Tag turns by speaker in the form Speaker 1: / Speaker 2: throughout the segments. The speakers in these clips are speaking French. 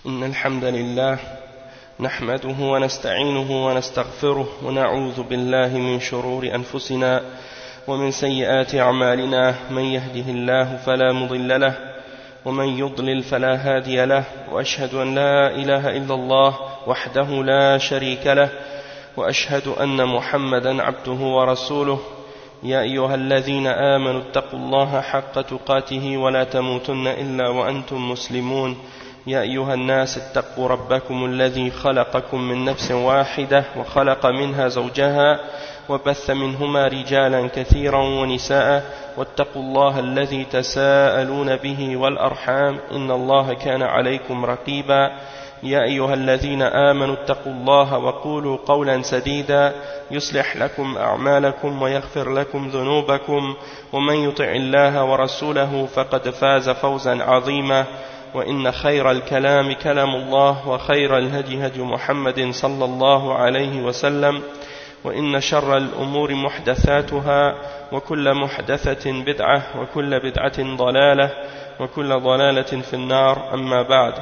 Speaker 1: إن الحمد لله نحمده ونستعينه ونستغفره ونعوذ بالله من شرور أنفسنا ومن سيئات أعمالنا من يهده الله فلا مضل له ومن يضلل فلا هادي له وأشهد أن لا إله إلا الله وحده لا شريك له وأشهد أن محمدا عبده ورسوله يا أيها الذين آمنوا اتقوا الله حق تقاته ولا تموتن إلا وأنتم مسلمون يا أيها الناس اتقوا ربكم الذي خلقكم من نفس واحدة وخلق منها زوجها وبث منهما رجالا كثيرا ونساء واتقوا الله الذي تساءلون به والأرحام إن الله كان عليكم رقيبا يا أيها الذين آمنوا اتقوا الله وقولوا قولا سديدا يصلح لكم أعمالكم ويغفر لكم ذنوبكم ومن يطع الله ورسوله فقد فاز فوزا عظيما وإن خير الكلام كلام الله وخير الهدي هدي محمد صلى الله عليه وسلم وإن شر الأمور محدثاتها وكل محدثة بدعة وكل بدعة ضلالة وكل ضلالة في النار أما بعد.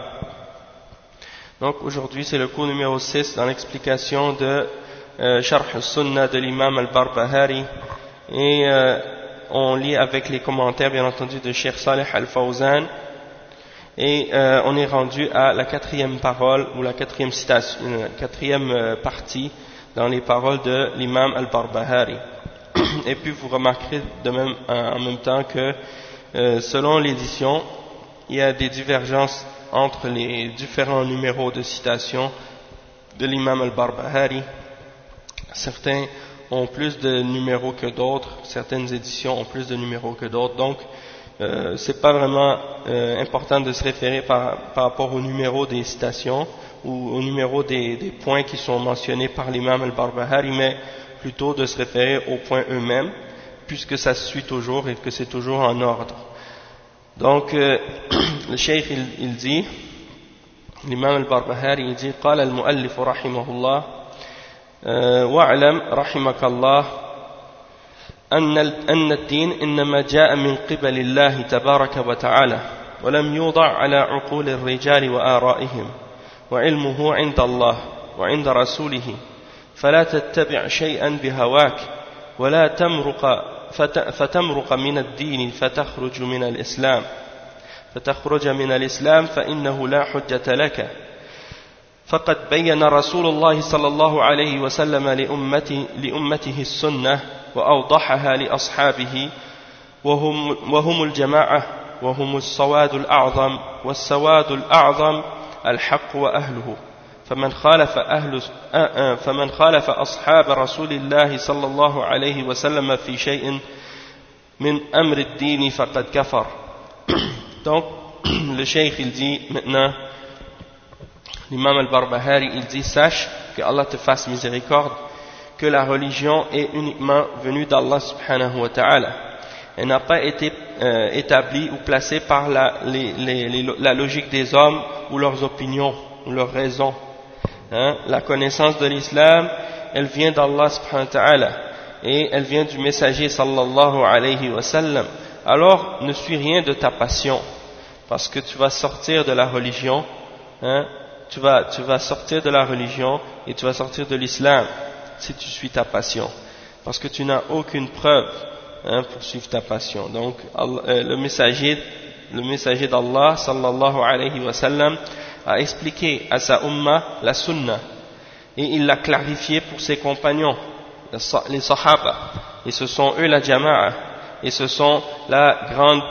Speaker 1: Donc aujourd'hui c'est le cours numéro 6 dans l'explication de Sharh al-Sunnah de l'imam al-Barbahari et on lit avec les commentaires bien entendu de Cheikh Saleh al-Fawzan et on est rendu à la quatrième parole ou la quatrième citation, la quatrième partie dans les paroles de l'imam al-Barbahari. Et puis vous remarquerez de même, en même temps que selon l'édition il y a des divergences entre les différents numéros de citation de l'imam al-Barbahari. Certains ont plus de numéros que d'autres, certaines éditions ont plus de numéros que d'autres, donc c'est pas vraiment important de se référer par rapport au numéro des citations ou au numéro des points qui sont mentionnés par l'imam al-Barbahari, mais plutôt de se référer aux points eux-mêmes, puisque ça se suit toujours et que c'est toujours en ordre. Donc le cheikh il dit, l'imam al-Barbahari il dit قال المؤلف رحمه الله واعلم رحمك الله أن الدين إنما جاء من قبل الله تبارك وتعالى ولم يوضع على عقول الرجال وآرائهم وعلمه عند الله وعند رسوله فلا تتبع شيئا بهواك ولا فتمرق من الدين فتخرج من الإسلام فإنه لا حجة لك فقد بين رسول الله صلى الله عليه وسلم لأمته السنة وأوضحها لأصحابه وهم الجماعة وهم السواد الأعظم والسواد الأعظم الحق وأهله فمن خالف أصحاب رسول الله صلى الله عليه وسلم في شيء من أمر الدين فقد كفر. Donc le cheikh il dit maintenant, l'imam al-Barbahari il dit sache que Allah te fasse miséricorde que la religion est uniquement venue d'Allah subhanahu wa ta'ala. Elle n'a pas été établie ou placée par la logique des hommes ou leurs opinions ou leurs raisons. La connaissance de l'islam, elle vient d'Allah subhanahu wa ta'ala et elle vient du messager sallallahu alayhi wa sallam. Alors ne suis rien de ta passion, parce que tu vas sortir de la religion, tu vas sortir de la religion et tu vas sortir de l'islam si tu suis ta passion, parce que tu n'as aucune preuve pour suivre ta passion. Donc le messager d'Allah sallallahu alayhi wa sallam a expliqué à sa umma la sunna et il l'a clarifié pour ses compagnons, les sahaba, et ce sont eux la jama'a, et ce sont la grande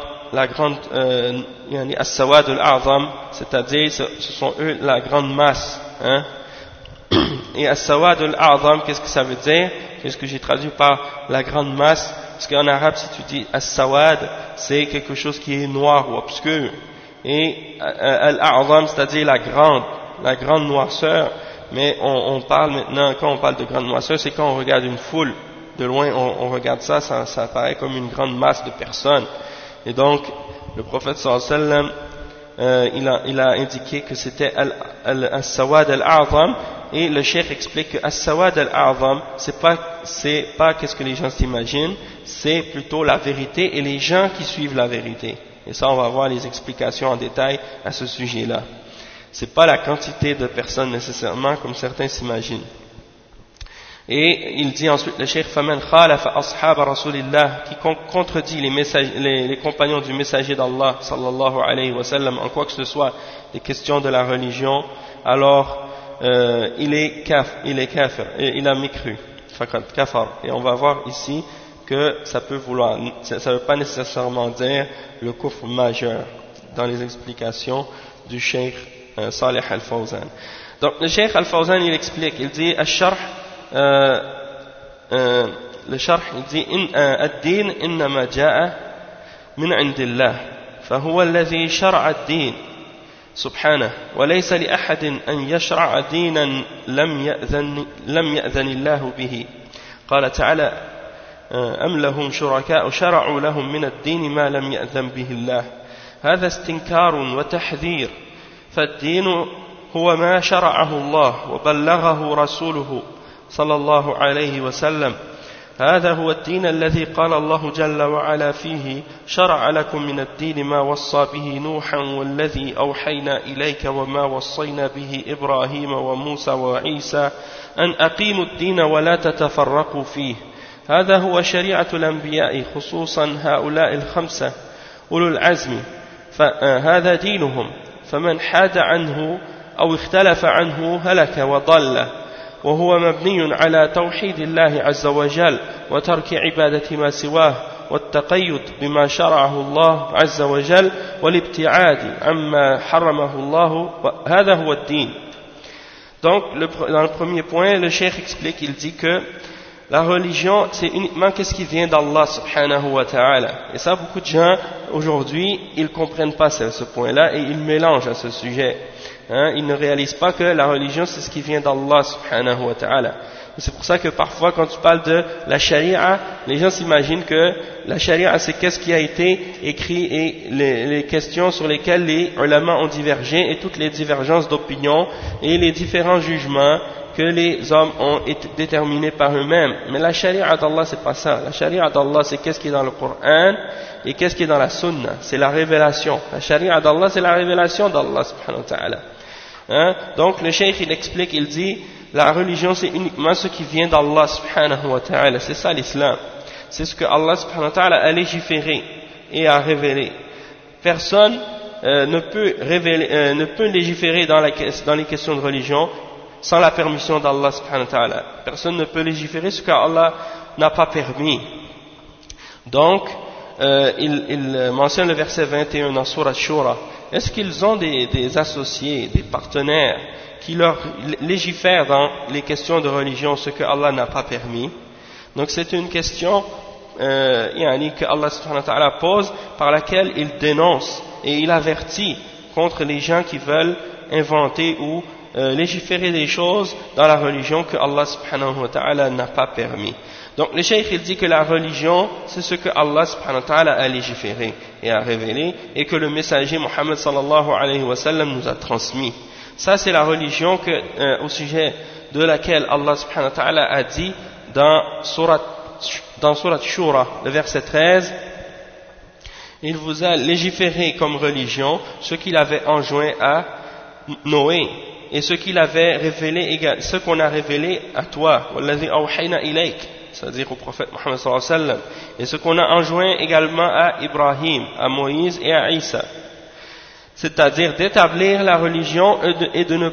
Speaker 1: as-sawad al-a'zam, c'est-à-dire ce sont eux la grande masse, et as-sawad al-a'zam, qu'est-ce que ça veut dire? Qu'est-ce que j'ai traduit par la grande masse? Parce qu'en arabe si tu dis as-sawad, c'est quelque chose qui est noir ou obscur, et al-a'zam c'est-à-dire la grande noirceur. Mais on parle maintenant, quand on parle de grande noirceur, c'est quand on regarde une foule de loin, on regarde ça paraît comme une grande masse de personnes. Et donc le prophète sallallahu alayhi wa sallam il a indiqué que c'était as-sawad al-a'zam, et le cheikh explique que as-sawad al-a'zam c'est pas qu'est-ce que les gens s'imaginent, c'est plutôt la vérité et les gens qui suivent la vérité. Et ça on va voir les explications en détail à ce sujet là. C'est pas la quantité de personnes nécessairement comme certains s'imaginent. Et il dit ensuite le cheikh faman khalafa ashab rasulillah, qui contredit les compagnons du messager d'Allah sallallahu alayhi wa sallam en quoi que ce soit des questions de la religion, alors il est kafir, et il a mécru, faqad kafar. Et on va voir ici que ça veut pas nécessairement dire le kufr majeur dans les explications du cheikh Salih al-Fawzan. Donc le cheikh al-Fawzan il explique, il dit le sharh il dit ad-din innama jaa min indillah فهو الذي شرع الدين سبحانه وليس لأحد أن يشرع دينا لم يأذن الله به قال تعالى أم لهم شركاء شرعوا لهم من الدين ما لم يأذن به الله هذا استنكار وتحذير فالدين هو ما شرعه الله وبلغه رسوله صلى الله عليه وسلم هذا هو الدين الذي قال الله جل وعلا فيه شرع لكم من الدين ما وصى به نوحا والذي أوحينا إليك وما وصينا به إبراهيم وموسى وعيسى أن أقيموا الدين ولا تتفرقوا فيه هذا هو شريعة الأنبياء خصوصا هؤلاء الخمسة أولو العزم فهذا دينهم فمن حاد عنه أو اختلف عنه هلك وضل وهو مبني على توحيد الله عز وجل وترك عبادة ما سواه والتقيد بما شرعه الله عز وجل والابتعاد عما حرمه الله هذا هو الدين. Donc dans le premier point le cheikh explique, il dit que la religion c'est uniquement qu'est-ce qui vient d'Allah subhanahu wa ta'ala, et ça beaucoup de gens aujourd'hui ils comprennent pas ce point là et ils mélangent à ce sujet. Ils ne réalisent pas que la religion c'est ce qui vient d'Allah subhanahu wa ta'ala. C'est pour ça que parfois quand tu parles de la charia, les gens s'imaginent que la charia c'est qu'est-ce qui a été écrit et les questions sur lesquelles les ulama ont divergé et toutes les divergences d'opinion et les différents jugements que les hommes ont déterminés par eux-mêmes. Mais la charia d'Allah c'est pas ça. La charia d'Allah c'est qu'est-ce qui est dans le Coran et qu'est-ce qui est dans la sunna. C'est la révélation. La charia d'Allah c'est la révélation d'Allah subhanahu wa ta'ala. Donc le cheikh il explique, il dit la religion c'est uniquement ce qui vient d'Allah subhanahu wa ta'ala, c'est ça l'islam, c'est ce que Allah subhanahu wa ta'ala a légiféré et a révélé. Personne ne peut légiférer dans les questions de religion sans la permission d'Allah subhanahu wa ta'ala. Personne ne peut légiférer ce qu'Allah n'a pas permis. Donc il mentionne le verset 21 dans Sourate Shura. Est-ce qu'ils ont des associés, des partenaires qui leur légifèrent dans les questions de religion ce que Allah n'a pas permis? Donc c'est une question que Allah subhanahu wa ta'ala pose, par laquelle il dénonce et il avertit contre les gens qui veulent inventer ou légiférer des choses dans la religion que Allah subhanahu wa ta'ala n'a pas permis. Donc le cheikh il dit que la religion c'est ce que Allah subhanahu wa ta'ala a légiféré et a révélé et que le messager Muhammad sallallahu alayhi wa sallam nous a transmis. Ça c'est la religion au sujet de laquelle Allah subhanahu wa ta'ala a dit dans Surat Shura, le verset 13, il vous a légiféré comme religion ce qu'il avait enjoint à Noé et ce qu'il avait révélé, ce qu'on a révélé à toi, walladhi awhayna ilayk, c'est-à-dire au prophète Muhammad sallallahu alayhi wa sallam, et ce qu'on a enjoint également à Ibrahim, à Moïse et à Isa, c'est-à-dire d'établir la religion et de ne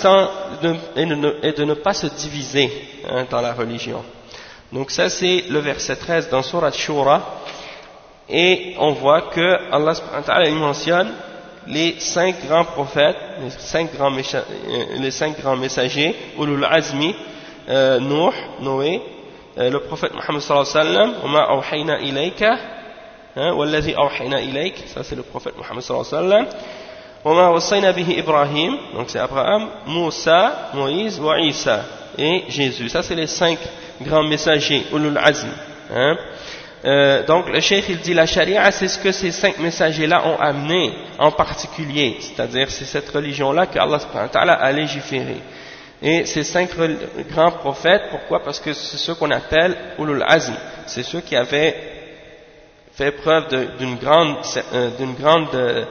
Speaker 1: pas se diviser dans la religion. Donc ça c'est le verset 13 dans Surat Shura, et on voit que Allah subhanahu wa ta'ala mentionne les 5 grands prophètes, les 5 grands messagers, Ulul Azmi, Noé, le prophète Muhammad sallallahu alayhi wa sallam, وَمَا أَوْحَيْنَا إِلَيْكَ وَالَّذِي أَوْحَيْنَا إِلَيْكَ, ça c'est le prophète Muhammad sallallahu alayhi wa sallam, وَمَا وَصَّيْنَا بِهِ إِبْرَاهِيم, donc c'est Abraham, Moussa, Moïse, wa Isa, et Jésus. Ça c'est les 5 grands messagers, Ulul Azm. Donc le cheikh il dit la charia c'est ce que ces 5 messagers là ont amené en particulier, c'est-à-dire c'est cette religion là que Allah subhanahu wa ta'ala a légiféré. Et ces 5 grands prophètes, pourquoi? Parce que c'est ceux qu'on appelle Ulul Azm, c'est ceux qui avaient fait preuve d'une grande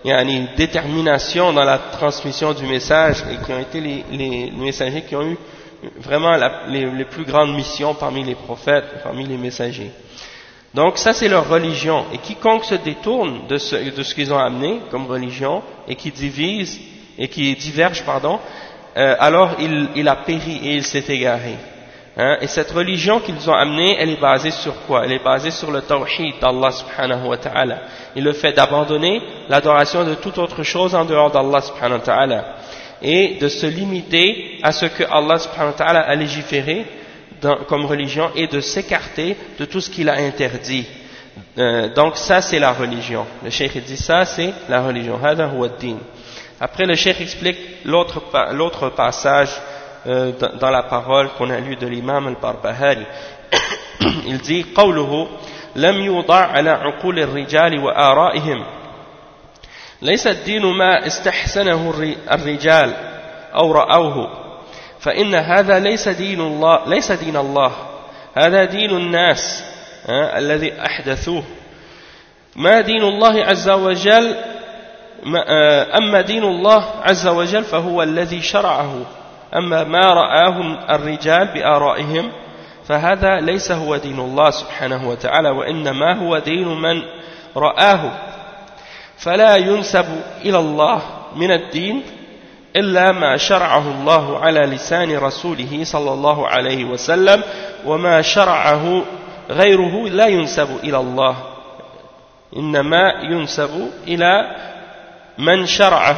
Speaker 1: une détermination dans la transmission du message et qui ont été les messagers qui ont eu vraiment les plus grandes missions parmi les prophètes, parmi les messagers. Donc ça c'est leur religion, et quiconque se détourne de ce qu'ils ont amené comme religion et qui divise et qui diverge, alors il a péri et il s'est égaré. Et cette religion qu'ils ont amenée, elle est basée sur quoi? Elle est basée sur le tawhid d'Allah subhanahu wa ta'ala, et le fait d'abandonner l'adoration de toute autre chose en dehors d'Allah subhanahu wa ta'ala, et de se limiter à ce que Allah subhanahu wa ta'ala a légiféré comme religion, et de s'écarter de tout ce qu'il a interdit. Donc ça c'est la religion. Le cheikh dit ça c'est la religion. Hada huwa ad-din. Après le cheikh explique l'autre passage dans la parole qu'on a lu de l'imam al-Barbahari. Il dit قوله لم يوضع على عقول الرجال وآرائهم ليس الدين ما استحسنه الرجال أو رأوه فإن هذا ليس دين الله هذا دين الناس الذي أحدثوه ما دين الله عز وجل أما دين الله عز وجل فهو الذي شرعه أما ما رآه الرجال بآرائهم فهذا ليس هو دين الله سبحانه وتعالى وإنما هو دين من رآه فلا ينسب إلى الله من الدين إلا ما شرعه الله على لسان رسوله صلى الله عليه وسلم وما شرعه غيره لا ينسب إلى الله إنما ينسب إلى من شرعه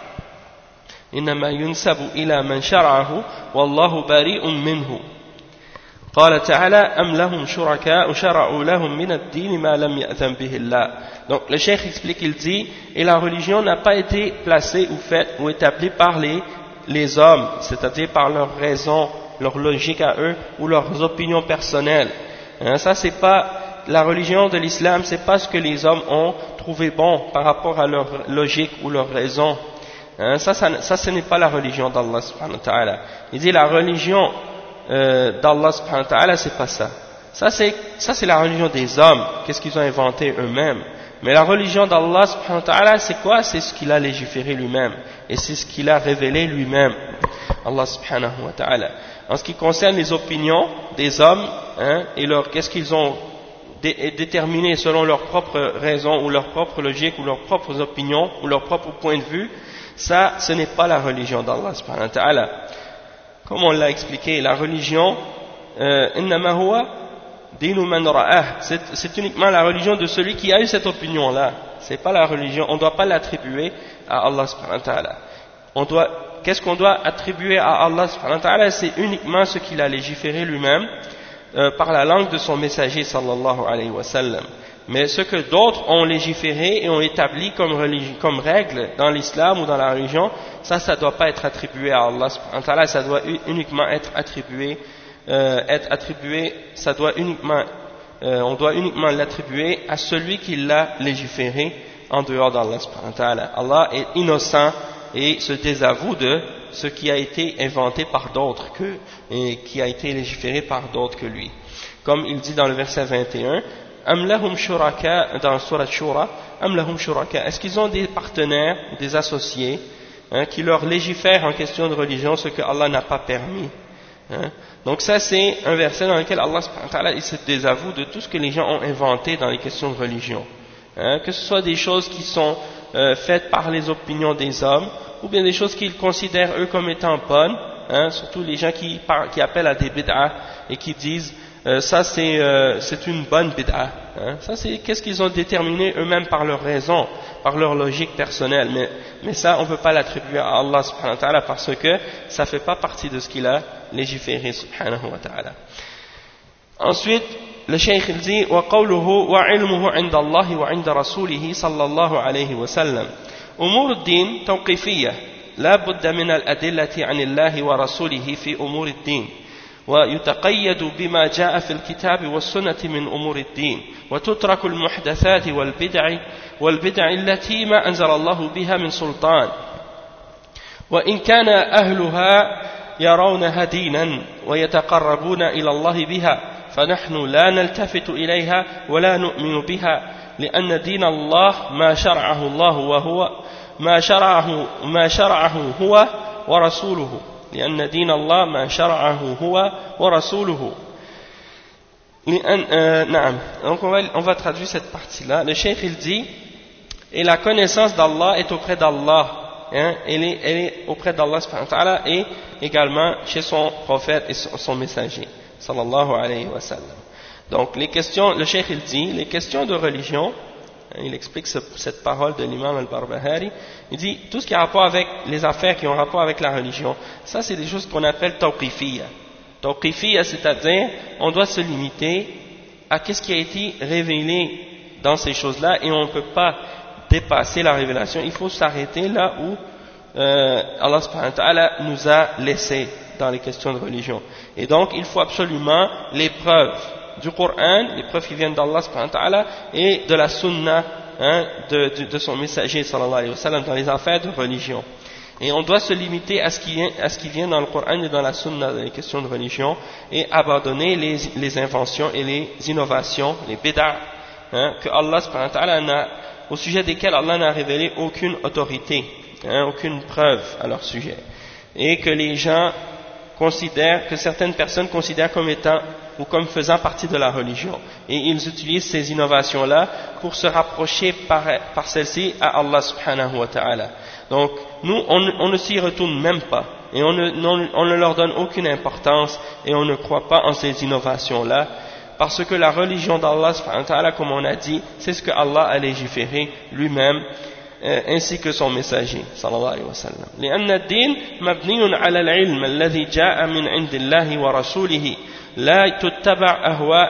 Speaker 1: والله بريء منه قال تعالى أم لهم شركاء شرعوا لهم من الدين ما لم يأذن به الله. Donc le cheikh explique, il dit, et la religion n'a pas été placée ou faite ou établie par les hommes, c'est-à-dire par leurs raisons, leur logique à eux ou leurs opinions personnelles. Ça c'est pas la religion de l'islam, c'est pas ce que les hommes ont trouvé bon par rapport à leur logique ou leur raison. Ça ce n'est pas la religion d'Allah subhanahu wa ta'ala. Il dit la religion d'Allah subhanahu wa ta'ala, c'est pas ça. Ça c'est la religion des hommes, qu'est-ce qu'ils ont inventé eux-mêmes. Mais la religion d'Allah subhanahu wa ta'ala, c'est quoi? C'est ce qu'il a légiféré lui-même, et c'est ce qu'il a révélé lui-même, Allah subhanahu wa ta'ala. En ce qui concerne les opinions des hommes, et qu'est-ce qu'ils ont déterminé selon leurs propres raisons, ou leur propre logique, ou leurs propres opinions, ou leur propre point de vue, ça, ce n'est pas la religion d'Allah subhanahu wa ta'ala. Comme on l'a expliqué, la religion, innama huwa dinu man ra'ah, c'est uniquement la religion de celui qui a eu cette opinion-là. C'est pas la religion, on ne doit pas l'attribuer à Allah subhanahu wa ta'ala. Qu'est-ce qu'on doit attribuer à Allah subhanahu wa ta'ala? C'est uniquement ce qu'il a légiféré lui-même par la langue de son messager sallallahu alayhi wa sallam. Mais ce que d'autres ont légiféré et ont établi comme règle dans l'islam ou dans la religion, ça ne doit pas être attribué à Allah subhanahu wa ta'ala, ça doit uniquement être attribué, on doit uniquement l'attribuer à celui qui l'a légiféré en dehors d'Allah subhanahu wa ta'ala. Allah est innocent et se désavoue de ce qui a été inventé par d'autres et qui a été légiféré par d'autres que lui. Comme il dit dans le verset 21, Am lahum shuraka, dans Surat Shura, Am lahum shuraka, est-ce qu'ils ont des partenaires, des associés, qui leur légifèrent en question de religion ce que Allah n'a pas permis? Donc ça c'est un verset dans lequel Allah subhanahu wa ta'ala, il se désavoue de tout ce que les gens ont inventé dans les questions de religion, que ce soit des choses qui sont faites par les opinions des hommes, ou bien des choses qu'ils considèrent eux comme étant bonnes, surtout les gens qui appellent à des bid'ah et qui disent ça c'est une bonne bid'ah. Ça c'est qu'est-ce qu'ils ont déterminé eux-mêmes par leur raison, par leur logique personnelle. Mais ça on ne peut pas l'attribuer à Allah subhanahu wa ta'ala parce que ça ne fait pas partie de ce qu'il a légiféré subhanahu wa ta'ala. Ensuite le cheikh dit وقوله وعلمه عند الله وعند رسوله صلى الله عليه وسلم أمور الدين توقيفية لا بد من الأدلة عن الله ورسوله في أمور الدين ويتقيد بما جاء في الكتاب والسنة من أمور الدين وتترك المحدثات والبدع التي ما أنزل الله بها من سلطان وإن كان أهلها يرونها دينا ويتقربون إلى الله بها فنحن لا نلتفت إليها ولا نؤمن بها لأن دين الله ما شرعه الله وهو ما شرعه هو ورسوله لأن دين الله ما شرعه هو ورسوله نعم. Donc on va traduire cette partie-là. Le cheikh il dit, et la connaissance d'Allah est auprès d'Allah, hein, elle est auprès d'Allah subhanahu wa ta'ala et également chez son prophète et son messager sallallahu alayhi wa sallam. Donc les questions, le cheikh il dit, les questions de religion, hein, il explique cette parole de l'imam al-Barbahari, il dit tout ce qui a rapport avec les affaires qui ont rapport avec la religion, ça c'est des choses qu'on appelle tawqifiyya. Tawqifiyya, c'est-à-dire on doit se limiter à ce qui a été révélé dans ces choses-là et on ne peut pas dépasser la révélation. Il faut s'arrêter là où Allah subhanahu wa ta'ala nous a laissé dans les questions de religion. Et donc il faut absolument les preuves du Coran, les preuves qui viennent d'Allah subhanahu wa ta'ala et de la sunna, hein, de son messager sallallahu alayhi wa sallam dans les affaires de religion. Et on doit se limiter à ce qui vient dans le Coran et dans la sunna dans les questions de religion et abandonner les inventions et les innovations, les bid'a, hein, que Allah subhanahu wa ta'ala au sujet desquels Allah n'a révélé aucune autorité, hein, aucune preuve à leur sujet. Et que les gens considèrent, que certaines personnes considèrent comme étant ou comme faisant partie de la religion. Et ils utilisent ces innovations-là pour se rapprocher par celles-ci à Allah subhanahu wa ta'ala. Donc, nous, on ne s'y retourne même pas. Et on ne leur donne aucune importance et on ne croit pas en ces innovations-là. Parce que la religion d'Allah subhanahu wa ta'ala, comme on a dit, c'est ce que Allah a légiféré lui-même, ainsi que son messager sallallahu alayhi wa sallam. لأن الدين مبني على العلم الذي جاء من عند الله ورسوله لا تتبع أهواء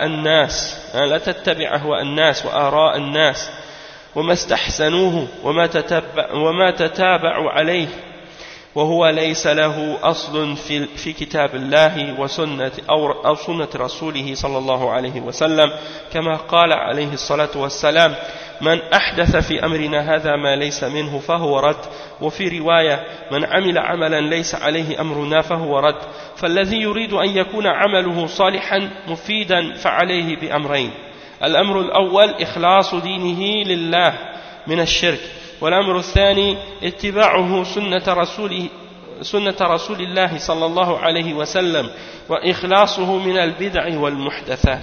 Speaker 1: الناس وآراء الناس وما استحسنوه وما تتابعوا عليه وهو ليس له أصل في كتاب الله وسنة أو سنة رسوله صلى الله عليه وسلم كما قال عليه الصلاة والسلام من أحدث في أمرنا هذا ما ليس منه فهو رد وفي رواية من عمل عملا ليس عليه أمرنا فهو رد فالذي يريد أن يكون عمله صالحا مفيدا فعليه بأمرين الأمر الأول إخلاص دينه لله من الشرك والأمر الثاني اتباعه سنة رسول الله صلى الله عليه وسلم وإخلاصه من البدع والمحدثات.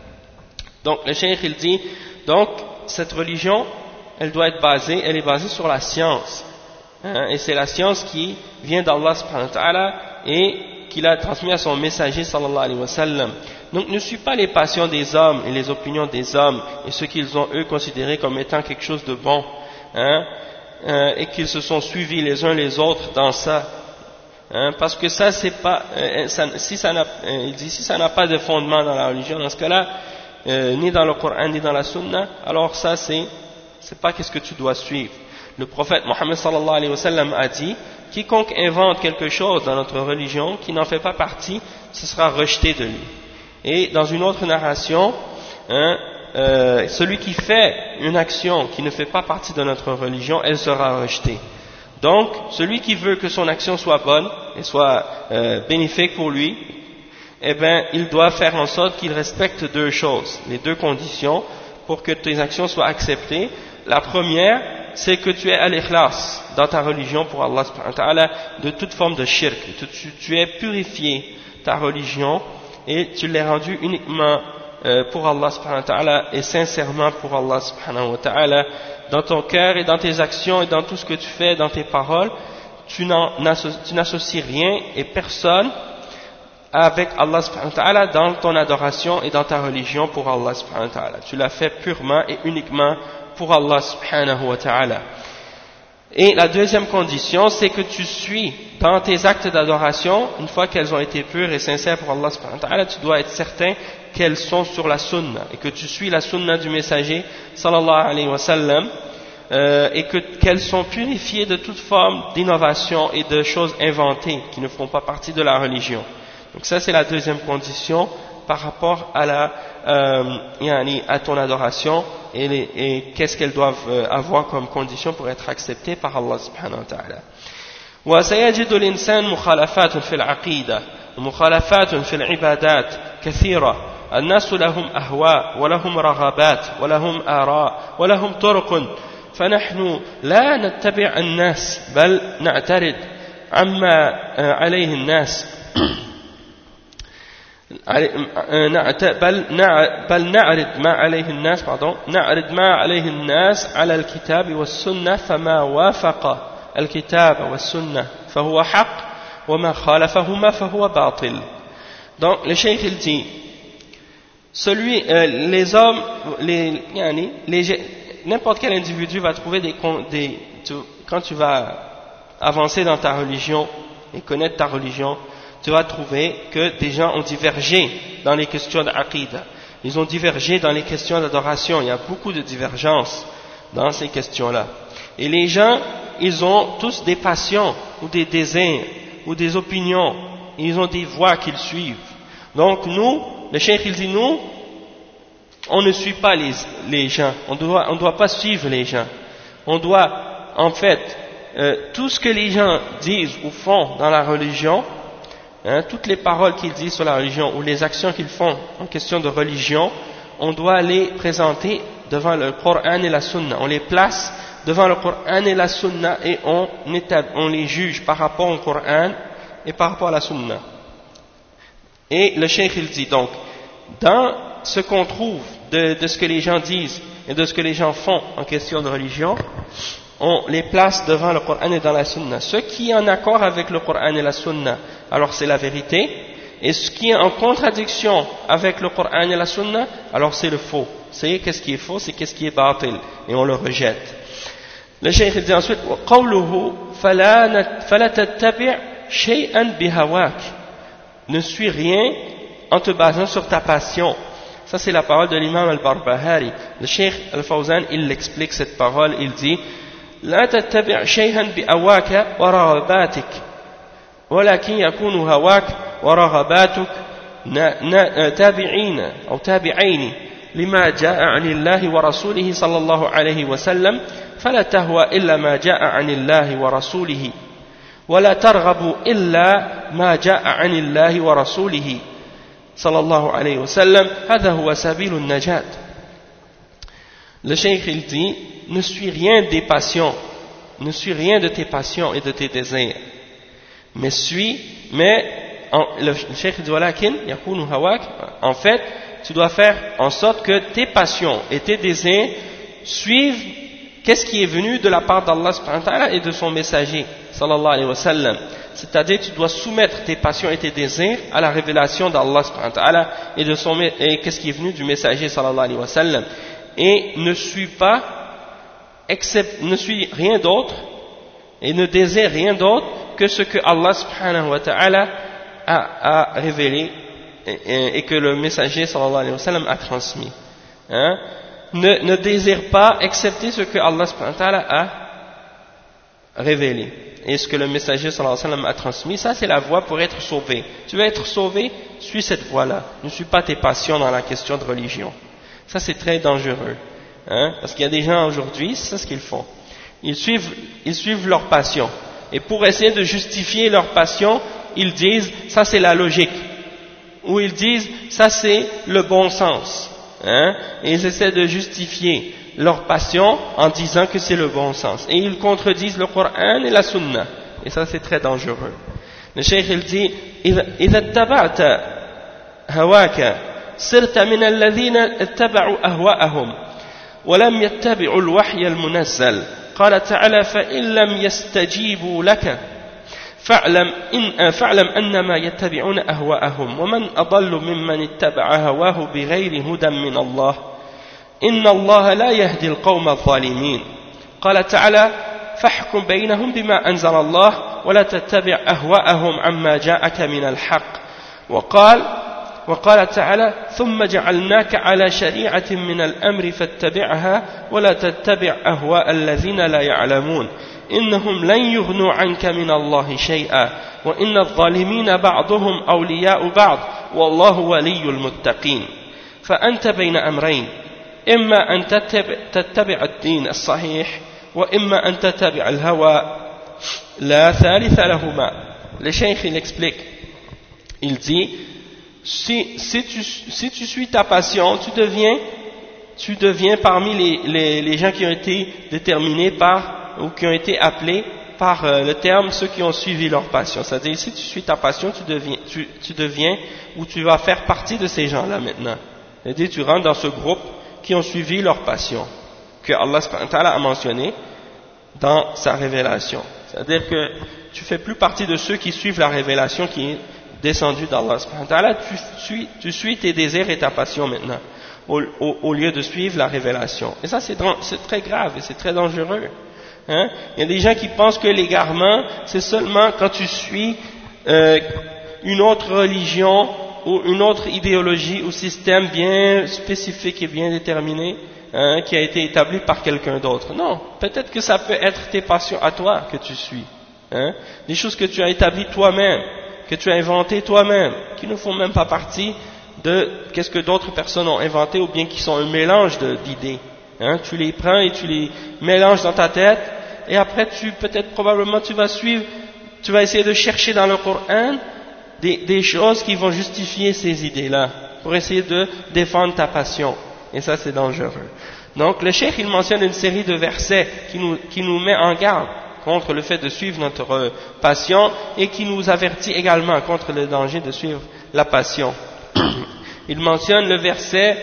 Speaker 1: Donc le cheikh il dit, donc cette religion elle est basée sur la science, hein, et c'est la science qui vient d'Allah subhanahu wa ta'ala et qu'il a transmis à son messager sallallahu alayhi wa sallam. Donc ne suis pas les passions des hommes et les opinions des hommes et ce qu'ils ont eux considéré comme étant quelque chose de bon, hein, et qu'ils se sont suivis les uns les autres dans ça, hein, parce que ça c'est pas si ça n'a pas de fondement dans la religion, dans ce cas-là ni dans le Coran ni dans la Sunna, alors ça c'est pas qu'est-ce que tu dois suivre. Le prophète Mohammed sallallahu alayhi wa sallam a dit, quiconque invente quelque chose dans notre religion qui n'en fait pas partie, ce sera rejeté de lui. Et dans une autre narration, hein, celui qui fait une action qui ne fait pas partie de notre religion, elle sera rejetée. Donc, celui qui veut que son action soit bonne et soit bénéfique pour lui, eh bien, il doit faire en sorte qu'il respecte deux choses, les deux conditions pour que tes actions soient acceptées. La première, c'est que tu es à l'ikhlas dans ta religion pour Allah subhanahu wa ta'ala de toute forme de shirk. Tu es purifié ta religion et tu l'es rendue uniquement pour Allah subhanahu wa ta'ala et sincèrement pour Allah subhanahu wa ta'ala dans ton cœur et dans tes actions et dans tout ce que tu fais, dans tes paroles. Tu n'associes rien et personne avec Allah subhanahu wa ta'ala dans ton adoration et dans ta religion pour Allah subhanahu wa ta'ala. Tu l'as fait purement et uniquement pour Allah subhanahu wa ta'ala. Et la deuxième condition, c'est que tu suis dans tes actes d'adoration, une fois qu'elles ont été pures et sincères pour Allah subhanahu wa ta'ala, tu dois être certain qu'elles sont sur la sunna et que tu suis la sunna du messager sallallahu alayhi wa sallam, et qu'elles sont purifiées de toute forme d'innovation et de choses inventées qui ne font pas partie de la religion. Donc ça c'est la deuxième condition par rapport à à ton adoration et qu'est-ce qu'elles doivent avoir comme condition pour être acceptées par Allah subhanahu wa ta'ala. وسيجد الإنسان مخالفات في العقيدة مخالفات في العبادات كثيرة الناس لهم أهواء ولهم رغبات ولهم آراء ولهم طرق فنحن لا نتبع الناس بل نعترض عما عليه الناس بل نعرض ما عليه الناس نعرض ما عليه الناس على الكتاب والسنة فما وافق الكتاب والسنة فهو حق وما خالفهما فهو باطل. Donc le cheikh il dit les hommes n'importe quel individu va trouver quand tu vas avancer dans ta religion et connaître ta religion, tu vas trouver que des gens ont divergé dans les questions d'aqida. Ils ont divergé dans les questions d'adoration. Il y a beaucoup de divergences dans ces questions-là. Et les gens, ils ont tous des passions ou des désirs ou des opinions. Ils ont des voies qu'ils suivent. Donc nous, le cheikh il dit nous, on ne suit pas les gens. On doit pas suivre les gens. On doit, en fait, tout ce que les gens disent ou font dans la religion, toutes les paroles qu'ils disent sur la religion ou les actions qu'ils font en question de religion, on doit les présenter devant le Coran et la Sunna. On les place devant le Coran et la Sunna et on les juge par rapport au Coran et par rapport à la Sunna. Et le cheikh il dit donc, dans ce qu'on trouve de ce que les gens disent et de ce que les gens font en question de religion, on les place devant le Coran et dans la Sunna. Ce qui est en accord avec le Coran et la Sunna, alors c'est la vérité, et ce qui est en contradiction avec le Coran et la Sunna, alors c'est le faux. C'est qu'est-ce qui est faux, c'est qu'est-ce qui est batil, et on le rejette. Le cheikh dit ensuite قوله فلا تتبع شيئا بهواك, ne suis rien en te basant sur ta passion. Ça c'est la parole de l'imam al-Barbahari. Le cheikh al-Fawzan il explique cette parole, il dit لا تتبع شيئا بهواك ورغباتك ولكن يكون هواك ورغباتك تابعين أو تابعين لما جاء عن الله ورسوله صلى الله عليه وسلم فلا تهوى إلا ما جاء عن الله ورسوله ولا ترغب إلا ما جاء عن الله ورسوله صلى الله عليه وسلم هذا هو سبيل النجاة. Le cheikh il dit ne suis rien des passions, ne suis rien de tes passions et de tes désirs, mais le cheikh dit walakin yakunu hawak, en fait tu dois faire en sorte que tes passions et tes désirs suivent qu'est-ce qui est venu de la part d'Allah subhanahu wa ta'ala et de son messager sallallahu alayhi wa sallam. C'est-à-dire tu dois soumettre tes passions et tes désirs à la révélation d'Allah subhanahu wa ta'ala et qu'est-ce qui est venu du messager sallallahu alayhi wa sallam, et ne suis rien d'autre et ne désire rien d'autre que ce que Allah subhanahu wa ta'ala a révélé et que le messager sallallahu alayhi wa sallam a transmis. Ne désire pas excepter ce que Allah subhanahu wa ta'ala a révélé et ce que le messager sallallahu alayhi wa sallam a transmis. Ça c'est la voie pour être sauvé. Tu veux être sauvé, suis cette voie-là. Ne suis pas tes passions dans la question de religion. Ça c'est très dangereux, parce qu'il y a des gens aujourd'hui, c'est ce qu'ils font. Ils suivent leur passion, et pour essayer de justifier leur passion, ils disent ça c'est la logique, ou ils disent ça c'est le bon sens, et ils essaient de justifier leur passion en disant que c'est le bon sens, et ils contredisent le Coran et la Sunna, et ça c'est très dangereux. Le cheikh il dit إذا اتبعت هواك صرت من الذين اتبعوا أهواءهم ولم يتبعوا الوحي المنزل. قال تعالى فإن لم يستجيبوا لك فاعلم أنما يتبعون أهواءهم ومن أضل ممن اتبع هواه بغير هدى من الله إن الله لا يهدي القوم الظالمين. قال تعالى فاحكم بينهم بما أنزل الله ولا تتبع أهواءهم عما جاءك من الحق. وقال تعالى ثم جعلناك على شريعة من الأمر فاتبعها ولا تتبع أهواء الذين لا يعلمون إنهم لن يغنوا عنك من الله شيئا وإن الظالمين بعضهم أولياء بعض والله ولي المتقين. فأنت بين أمرين إما أن تتبع الدين الصحيح وإما أن تتبع الهوى لا ثالث لهما. Le cheikh il explique, il dit, si tu suis ta passion, tu deviens parmi les gens qui ont été déterminés ou qui ont été appelés par le terme ceux qui ont suivi leur passion. C'est-à-dire, si tu suis ta passion, tu deviens ou tu vas faire partie de ces gens-là maintenant. C'est-à-dire, tu rentres dans ce groupe qui ont suivi leur passion, que Allah subhanahu wa ta'ala a mentionné dans sa révélation. C'est-à-dire que tu fais plus partie de ceux qui suivent la révélation qui est descendue d'Allah subhanahu wa ta'ala, tu suis tes désirs et ta passion maintenant, au lieu de suivre la révélation. Et ça, c'est très grave et c'est très dangereux. Hein? Il y a des gens qui pensent que l'égarement, c'est seulement quand tu suis une autre religion ou une autre idéologie ou système bien spécifique et bien déterminé, hein, qui a été établi par quelqu'un d'autre. Non, peut-être que ça peut être tes passions à toi que tu suis, hein? Des choses que tu as établies toi-même, que tu as inventées toi-même, qui ne font même pas partie de qu'est-ce que d'autres personnes ont inventé ou bien qui sont un mélange d'idées. Hein? Tu les prends et tu les mélanges dans ta tête et après probablement tu vas essayer de chercher dans le Coran des choses qui vont justifier ces idées-là pour essayer de défendre ta passion. Et ça, c'est dangereux. Donc, le cheikh, il mentionne une série de versets qui nous met en garde contre le fait de suivre notre passion et qui nous avertit également contre le danger de suivre la passion. Il mentionne le verset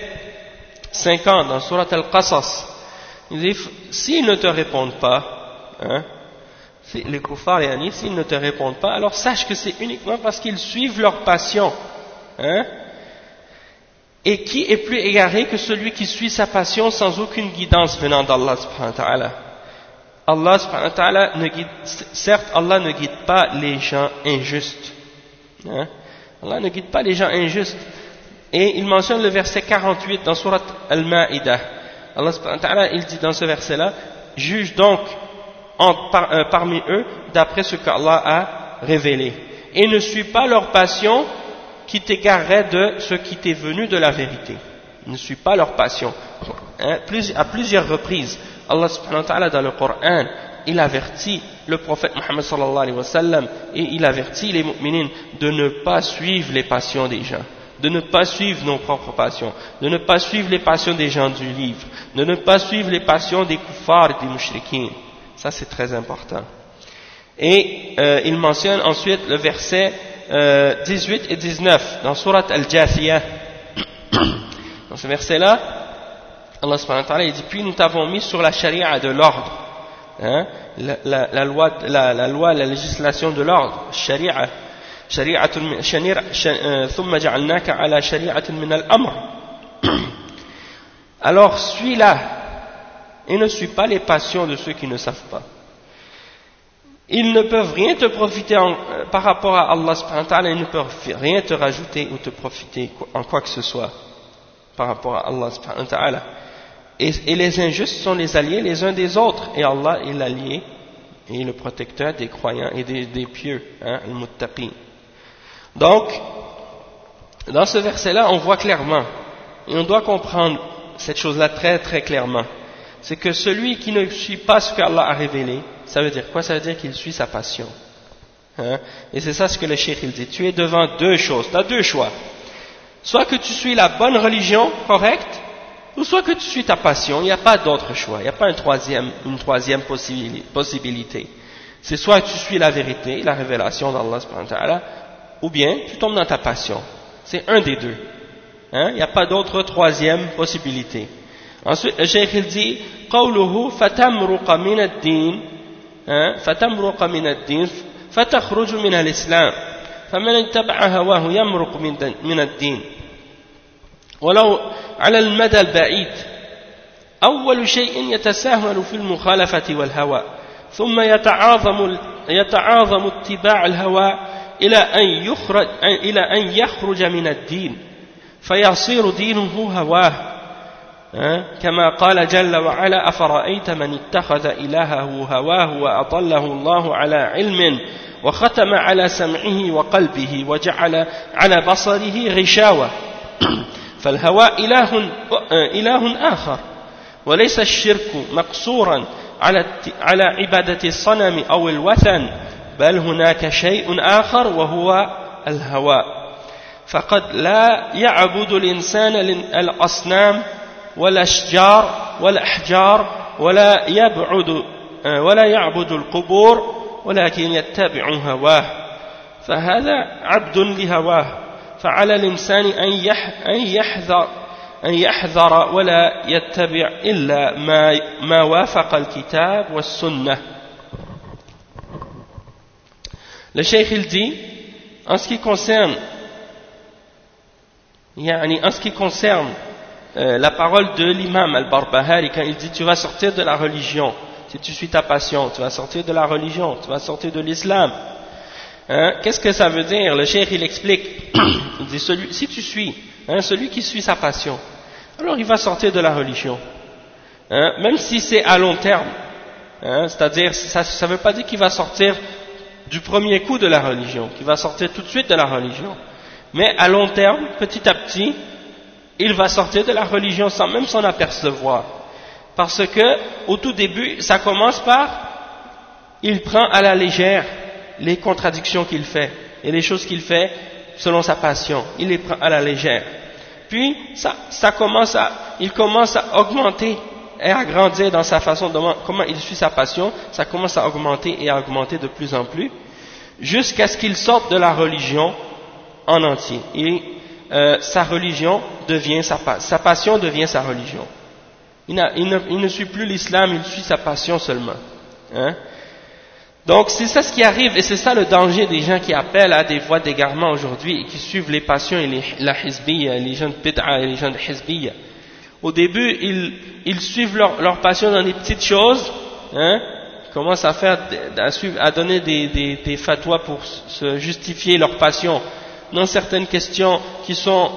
Speaker 1: 50 dans Surat Al-Qasas. Il dit, s'ils ne te répondent pas, hein, les kuffars et anis, s'ils ne te répondent pas, alors sache que c'est uniquement parce qu'ils suivent leur passion. Hein? Et qui est plus égaré que celui qui suit sa passion sans aucune guidance venant d'Allah subhanahu wa ta'ala. Allah subhanahu wa ta'ala certes, Allah ne guide pas les gens injustes. Hein? Allah ne guide pas les gens injustes. Et il mentionne le verset 48 dans Surat Al-Ma'idah. Allah subhanahu wa ta'ala, il dit dans ce verset-là, juge donc parmi eux d'après ce qu'Allah a révélé. Et ne suis pas leur passion qui t'égarerait de ce qui t'est venu de la vérité. Ne suis pas leur passion. Hein, à plusieurs reprises, Allah subhanahu wa ta'ala dans le Coran, il avertit le prophète Muhammad sallallahu alayhi wa sallam et il avertit les mu'minines de ne pas suivre les passions des gens, de ne pas suivre nos propres passions, de ne pas suivre les passions des gens du livre, de ne pas suivre les passions des kuffars et des mushrikins. Ça, c'est très important. Et il mentionne ensuite le verset 18 et 19 dans Surat Al-Jathiyah. Dans ce verset-là, Allah subhanahu wa ta'ala, il dit, puis nous t'avons mis sur la charia de l'ordre, hein, la loi, la législation de l'ordre, charia, ثم جعلناك على شريعة من الأمر. Alors suis-la et ne suis pas les passions de ceux qui ne savent pas. Ils ne peuvent rien te profiter par rapport à Allah subhanahu wa ta'ala, ils ne peuvent rien te rajouter ou te profiter en quoi que ce soit par rapport à Allah subhanahu wa ta'ala. Et les injustes sont les alliés les uns des autres, et Allah est l'allié et le protecteur des croyants et des pieux, hein, al-muttaqin. Donc, dans ce verset-là, on voit clairement, et on doit comprendre cette chose-là très très clairement, c'est que celui qui ne suit pas ce qu'Allah a révélé, ça veut dire quoi? Ça veut dire qu'il suit sa passion. Hein? Et c'est ça ce que le cheikh il dit. Tu es devant deux choses, tu as deux choix. Soit que tu suis la bonne religion correcte, ou soit que tu suis ta passion. Il n'y a pas d'autre choix, il n'y a pas une troisième possibilité. C'est soit tu suis la vérité, la révélation d'Allah subhanahu wa ta'ala, ou bien tu tombes dans ta passion. C'est un des deux. Hein? Il n'y a pas d'autre troisième possibilité. Ensuite, le cheikh il dit, قوله فتمرق من الدين فتمرق من الدين فتخرج من الإسلام فمن اتبع هواه يمرق من الدين ولو على المدى البعيد أول شيء يتساهل في المخالفة والهوى ثم يتعاظم اتباع الهوى إلى أن يخرج من الدين فيصير دينه هواه كما قال جل وعلا أفرأيت من اتخذ إلهه هواه وأضله الله على علم وختم على سمعه وقلبه وجعل على بصره غشاوة فالهوى إله آخر وليس الشرك مقصورا على عبادة الصنم أو الوثن بل هناك شيء آخر وهو الهوى فقد لا يعبد الإنسان الأصنام والأشجار والأحجار ولا يعبد القبور ولكن يتبع هواه فهذا عبد لهواه فعلى الإنسان أن يحذر ولا يتبع إلا ما وافق الكتاب والسنة. Le cheikh il dit en ce qui concerne la parole de l'imam al-Barbahari quand il dit tu vas sortir de la religion, si tu suis ta passion, tu vas sortir de la religion, tu vas sortir de l'islam. Qu'est-ce que ça veut dire? Le cheikh il explique, il dit si tu suis, celui qui suit sa passion, alors il va sortir de la religion, même si c'est à long terme, c'est-à-dire ça ne veut pas dire qu'il va sortir du premier coup de la religion, qu'il va sortir tout de suite de la religion, mais à long terme, petit à petit, il va sortir de la religion sans même s'en apercevoir, parce que au tout début, ça commence par, il prend à la légère les contradictions qu'il fait et les choses qu'il fait selon sa passion, il les prend à la légère. Puis il commence à augmenter et à grandir dans sa façon de comment il suit sa passion, ça commence à augmenter et à augmenter de plus en plus, jusqu'à ce qu'il sorte de la religion en entier. Et sa religion devient sa passion devient sa religion. Il ne suit plus l'islam, il suit sa passion seulement. Donc c'est ça ce qui arrive, et c'est ça le danger des gens qui appellent à des voies d'égarement aujourd'hui et qui suivent les passions et la hizbiyya, les gens de bid'a et les gens de hizbiyya. Au début, ils suivent leur passion dans des petites choses, commencent à donner des fatwas pour se justifier leur passion dans certaines questions qui sont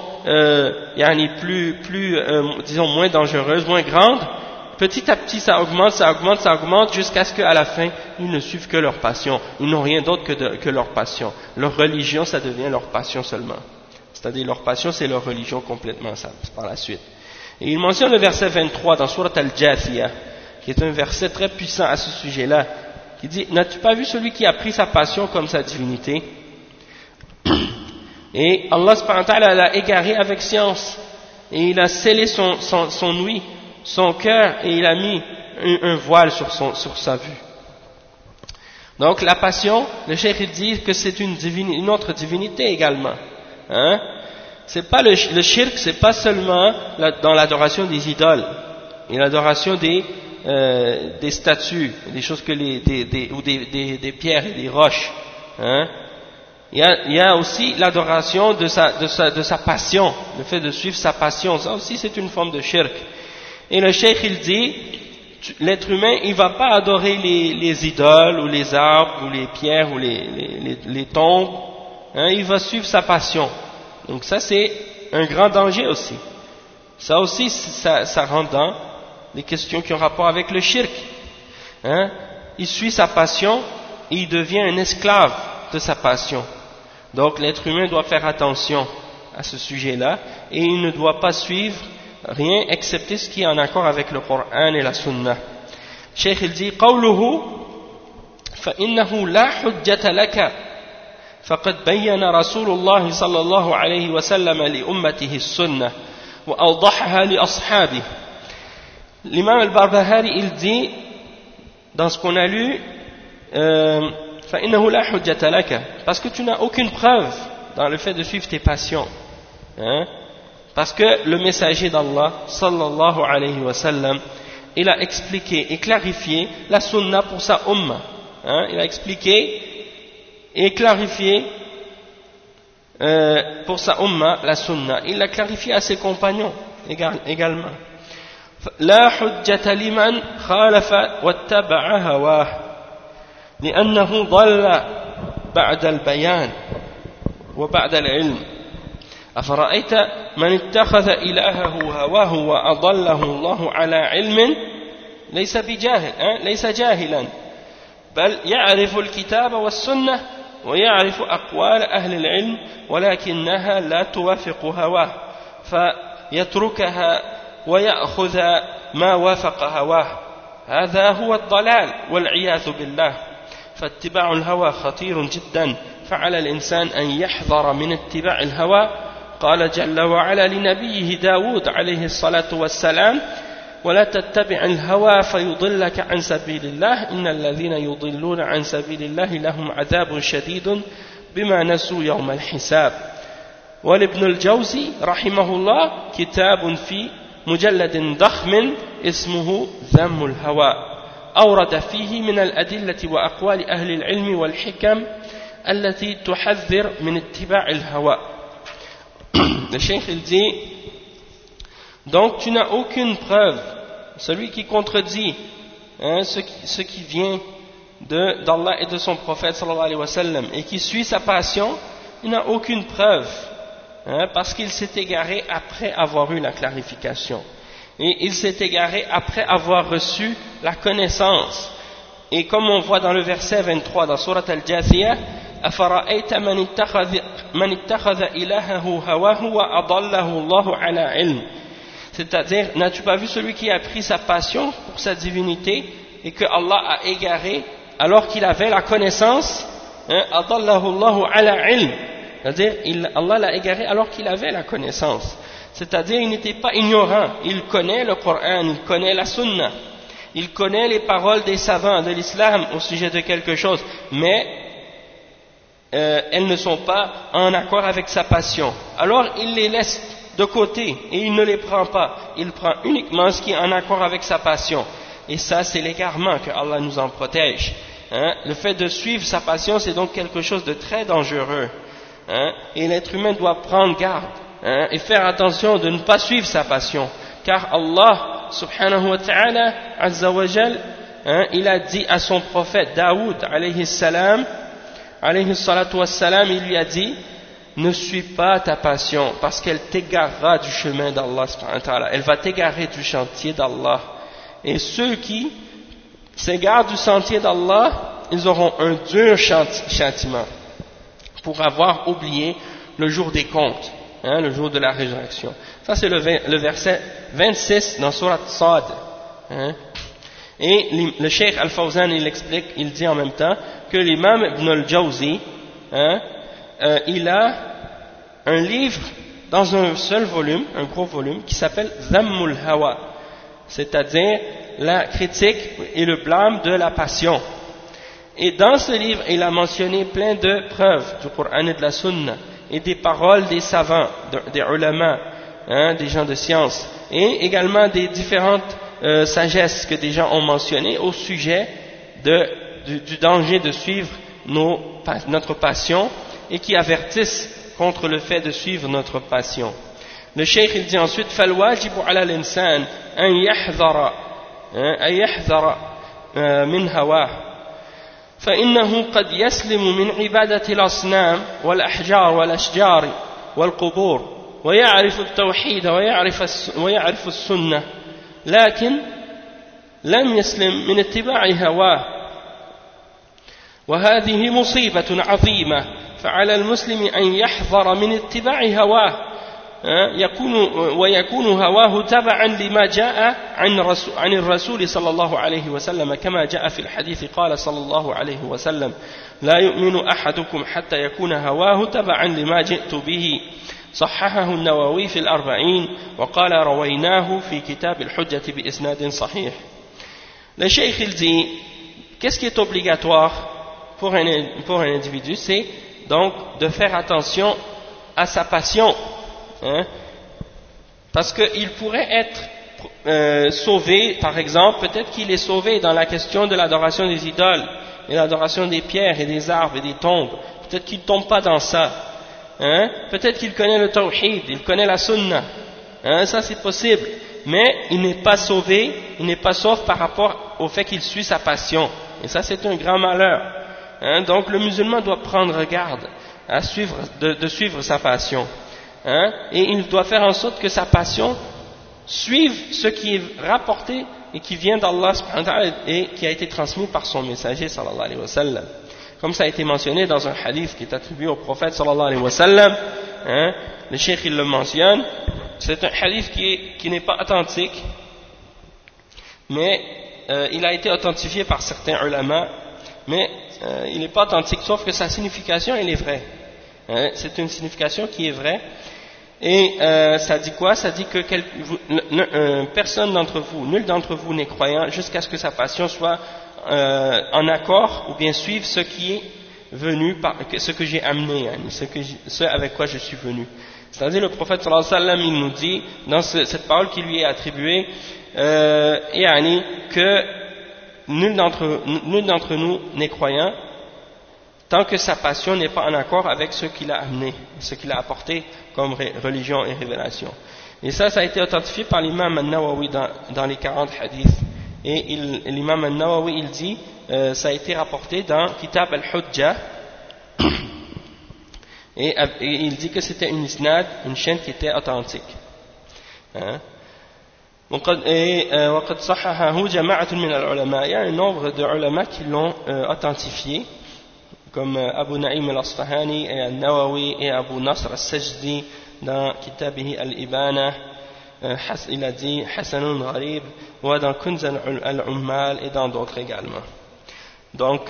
Speaker 1: disons moins dangereuses, moins grandes. Petit à petit, ça augmente, jusqu'à ce qu'à la fin, ils ne suivent que leur passion. Ils n'ont rien d'autre que leur passion. Leur religion, ça devient leur passion seulement. C'est-à-dire, leur passion, c'est leur religion complètement, ça, par la suite. Et il mentionne le verset 23 dans Surat Al-Jathiyah, qui est un verset très puissant à ce sujet-là, qui dit, n'as-tu pas vu celui qui a pris sa passion comme sa divinité? Et Allah subhanahu wa ta'ala l'a égaré avec science, et il a scellé son ouïe, son cœur, et il a mis un voile sur sa vue. Donc la passion, le cheikh dit que c'est une autre divinité également. C'est pas le shirk, c'est pas seulement dans l'adoration des idoles et l'adoration des statues, des choses ou des pierres et des roches. Il y a aussi l'adoration de sa passion, le fait de suivre sa passion. Ça aussi c'est une forme de shirk. Et le cheikh il dit, l'être humain il va pas adorer les idoles ou les arbres ou les pierres ou les tombes, il va suivre sa passion. Donc ça c'est un grand danger aussi. Ça aussi ça rentre dans les questions qui ont rapport avec le shirk. Il suit sa passion et il devient un esclave de sa passion. Donc l'être humain doit faire attention à ce sujet-là et il ne doit pas suivre rien excepté ce qui est en accord avec le Coran et la Sunna. Cheikh il dit قوله فإنه لا حجة لك فقد بين رسول الله صلى الله عليه وسلم لأمته السنة وأوضحها لأصحابه. L'imam al-Barbahari il dit dans ce qu'on a lu فإنه لا حجة لك, parce que tu n'as aucune preuve dans le fait de suivre tes passions, parce que le messager d'Allah sallallahu alayhi wa sallam il a expliqué et clarifié la sunna pour sa umma, il a expliqué et clarifié pour sa umma la sunna, il l'a clarifié à ses compagnons également. لا حجة لمن خالف واتبع هواه لأنه ضل بعد البيان وبعد العلم. أفرأيت من اتخذ إلهه هواه وأضله الله على علم ليس جاهلا بل يعرف الكتاب والسنة ويعرف أقوال أهل العلم ولكنها لا توافق هواه فيتركها ويأخذ ما وافق هواه. هذا هو الضلال والعياذ بالله. فاتباع الهوى خطير جدا فعلى الإنسان أن يحذر من اتباع الهوى. قال جل وعلا لنبيه داود عليه الصلاة والسلام ولا تتبع الهوى فيضلك عن سبيل الله إن الذين يضلون عن سبيل الله لهم عذاب شديد بما نسوا يوم الحساب. ولابن الجوزي رحمه الله كتاب في مجلد ضخم اسمه ذم الهوى أورد فيه من الأدلة وأقوال أهل العلم والحكم التي تحذر من اتباع الهوى. Le cheikh il dit donc tu n'as aucune preuve, celui qui contredit ce qui vient d'Allah et de son prophète sallallahu alayhi wa sallam et qui suit sa passion, il n'a aucune preuve parce qu'il s'est égaré après avoir eu la clarification et il s'est égaré après avoir reçu la connaissance. Et comme on voit dans le verset 23 dans Surat Al-Jathiyah, أفرأيت من اتخذ إلهه هواه وأضله الله على علم. C'est-à-dire, n'as-tu pas vu celui qui a pris sa passion pour sa divinité et que Allah a égaré alors qu'il avait la connaissance, أضله الله على علم. C'est-à-dire, Allah l'a égaré alors qu'il avait la connaissance. C'est-à-dire, il n'était pas ignorant, il connaît le Coran, il connaît la Sunna, il connaît les paroles des savants de l'islam au sujet de quelque chose, mais elles ne sont pas en accord avec sa passion. Alors il les laisse de côté et il ne les prend pas. Il prend uniquement ce qui est en accord avec sa passion. Et ça, c'est l'égarement, que Allah nous en protège. Le fait de suivre sa passion, c'est donc quelque chose de très dangereux. Et l'être humain doit prendre garde et faire attention de ne pas suivre sa passion. Car Allah, subhanahu wa ta'ala, azza wa jal, il a dit à son prophète Daoud, alayhi salam, il lui a dit ne suis pas ta passion parce qu'elle t'égarera du chemin d'Allah subhanahu wa ta'ala, elle va t'égarer du sentier d'Allah, et ceux qui s'égarent du sentier d'Allah, ils auront un dur châtiment pour avoir oublié le jour des comptes, le jour de la résurrection. Ça c'est le verset 26 dans Surat Sad. Et le Cheikh Al-Fawzan il explique, il dit en même temps que l'imam Ibn al-Jawzi il a un livre dans un seul volume, un gros volume qui s'appelle Dhammul Hawa, c'est-à-dire la critique et le blâme de la passion. Et dans ce livre il a mentionné plein de preuves du Coran et de la Sunna et des paroles des savants, des ulama, des gens de science, et également des différentes sagesse que des gens ont mentionné au sujet du danger de suivre notre passion et qui avertissent contre le fait de suivre notre passion. Le cheikh il dit ensuite فالواجب على الإنسان أن يحذر من هواه فإنه قد يسلم من عبادة الأصنام والأحجار والأشجار والقبور ويعرف التوحيد ويعرف السنة لكن لم يسلم من اتباع هواه وهذه مصيبة عظيمة فعلى المسلم أن يحذر من اتباع هواه ويكون هواه تبعا لما جاء عن الرسول صلى الله عليه وسلم كما جاء في الحديث قال صلى الله عليه وسلم لا يؤمن أحدكم حتى يكون هواه تبعا لما جئت به صححه النووي في الأربعين وقال رويناه في كتاب الحجة بإسناد صحيح. Le cheikh il dit qu'est-ce qui est obligatoire pour un individu, c'est donc de faire attention à sa passion, parce qu'il pourrait être sauvé, par exemple, peut-être qu'il est sauvé dans la question de l'adoration des idoles et l'adoration des pierres et des arbres et des tombes, peut-être qu'il ne tombe pas dans ça. Peut-être qu'il connaît le tawhid, il connaît la sunna, ça c'est possible, mais il n'est pas sauvé, il n'est pas sauf par rapport au fait qu'il suit sa passion, et ça c'est un grand malheur. Donc le musulman doit prendre garde à suivre, de suivre sa passion, et il doit faire en sorte que sa passion suive ce qui est rapporté et qui vient d'Allah subhanahu wa ta'ala et qui a été transmis par son messager sallallahu alayhi wa sallam. Comme ça a été mentionné dans un hadith qui est attribué au prophète sallallahu alayhi wa sallam, le cheikh il le mentionne, c'est un hadith qui n'est pas authentique, mais il a été authentifié par certains ulama mais il n'est pas authentique, sauf que sa signification, elle est vraie. C'est une signification qui est vraie. Et ça dit quoi? Ça dit que personne d'entre vous, nul d'entre vous n'est croyant jusqu'à ce que sa passion soit en accord ou bien suive ce qui est venu, ce que j'ai amené, ce avec quoi je suis venu. C'est-à-dire le prophète sallallahu alayhi wa sallam, il nous dit dans cette parole qui lui est attribuée, que nul d'entre nous n'est croyant tant que sa passion n'est pas en accord avec ce qu'il a amené, ce qu'il a apporté comme religion et révélation. Et ça a été authentifié par l'imam al-Nawawi dans les 40 hadiths. Et l'imam al-Nawawi, il dit, ça a été rapporté dans Kitab al-Hujjah, et il dit que c'était une isnad, une chaîne qui était authentique. وقد صححه جماعة من العلماء, il y a un nombre de ulama qui l'ont authentifié, comme Abu Naïm al-Asfahani et al-Nawawi et Abu Nasr al-Sajdi dans Kitabihi al-Ibana, il a dit Hasanun Gharib, ou dans Kunz al-Ummal et dans d'autres également. Donc,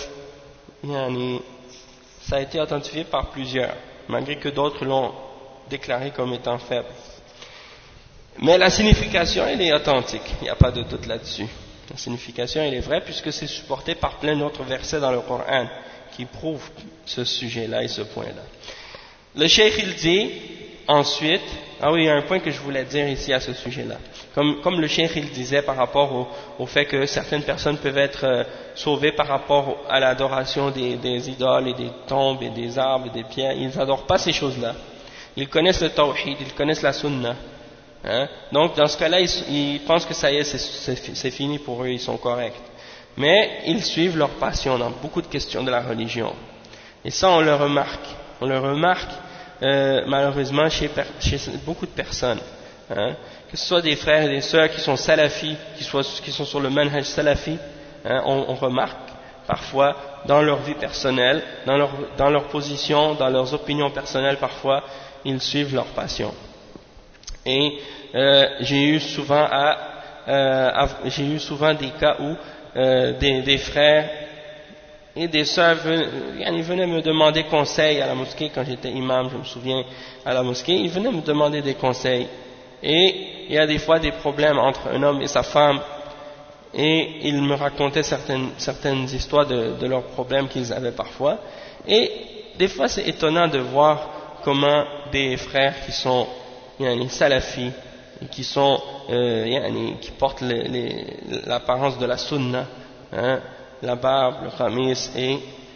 Speaker 1: ça a été authentifié par plusieurs, malgré que d'autres l'ont déclaré comme étant faible. Mais la signification, elle est authentique, il n'y a pas de doute là-dessus. La signification, elle est vraie, puisque c'est supporté par plein d'autres versets dans le Coran qui prouvent ce sujet-là et ce point-là. Le cheikh, il dit ensuite, il y a un point que je voulais dire ici à ce sujet-là. Comme le cheikh, il disait par rapport au fait que certaines personnes peuvent être sauvées par rapport à l'adoration des idoles et des tombes et des arbres et des pierres, ils n'adorent pas ces choses-là. Ils connaissent le tawhid, ils connaissent la sunna. Donc dans ce cas-là, ils pensent que ça y est, c'est fini pour eux, ils sont corrects. Mais ils suivent leur passion dans beaucoup de questions de la religion. Et ça, on le remarque. On le remarque malheureusement chez beaucoup de personnes. Que ce soit des frères et des sœurs qui sont salafis, qui sont sur le manhaj salafi, on remarque parfois dans leur vie personnelle, dans leur position, dans leurs opinions personnelles, parfois, ils suivent leur passion. Et j'ai eu souvent des cas où des frères et des sœurs venaient me demander conseil à la mosquée quand j'étais imam, je me souviens, à la mosquée, ils venaient me demander des conseils. Et il y a des fois des problèmes entre un homme et sa femme, et ils me racontaient certaines histoires de leurs problèmes qu'ils avaient parfois. Et des fois c'est étonnant de voir comment des frères qui sont salafis, qui portent l'apparence de la sunna, la barbe, le khamis et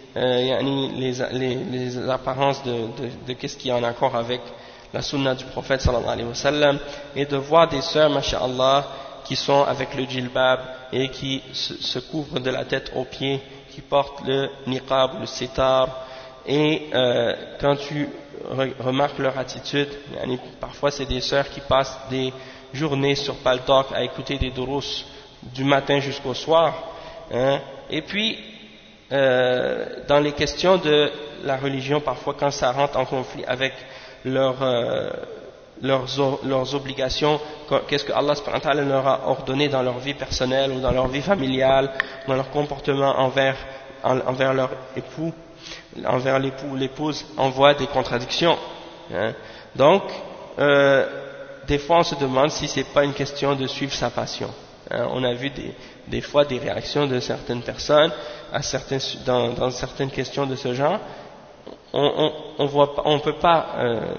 Speaker 1: les apparences de qu'est-ce qui est en accord avec la sunna du prophète sallallahu alayhi wa sallam, et de voir des sœurs, masha'Allah, qui sont avec le djilbab et qui se couvrent de la tête aux pieds, qui portent le niqab, le sitar, et quand tu remarques leur attitude, parfois c'est des sœurs qui passent des journées sur Paltalk à écouter des durus du matin jusqu'au soir, et puis dans les questions de la religion, parfois quand ça rentre en conflit avec leurs obligations, qu'est-ce que Allah subhanahu wa ta'ala leur a ordonné dans leur vie personnelle ou dans leur vie familiale, dans leur comportement envers leur époux, envers l'époux ou l'épouse, on voit des contradictions. Donc, des fois on se demande si c'est pas une question de suivre sa passion. On a vu des fois des réactions de certaines personnes dans certaines questions de ce genre. On peut pas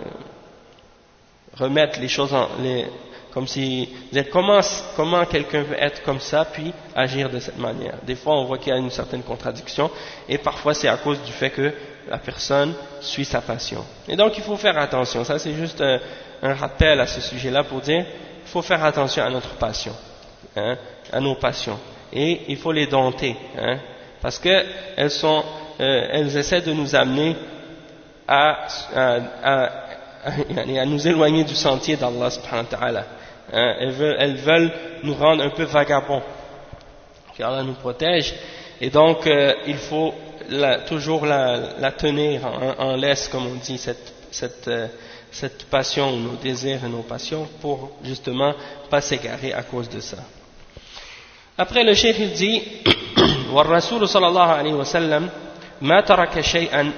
Speaker 1: remettre les choses comme si comment quelqu'un peut être comme ça puis agir de cette manière. Des fois on voit qu'il y a une certaine contradiction, et parfois c'est à cause du fait que la personne suit sa passion. Et donc il faut faire attention. Ça c'est juste un rappel à ce sujet-là pour dire il faut faire attention à notre passion, à nos passions, et il faut les dompter, parce que elles essaient de nous amener à nous éloigner du sentier d'Allah subhanahu wa ta'ala. Elles veulent nous rendre un peu vagabonds, qu'Allah nous protège, et donc il faut toujours la tenir en laisse, comme on dit, cette passion, nos désirs et nos passions, pour justement pas s'égarer à cause de ça. Après le cheikh il dit والرسول صلى الله عليه وسلم ما ترك شيئا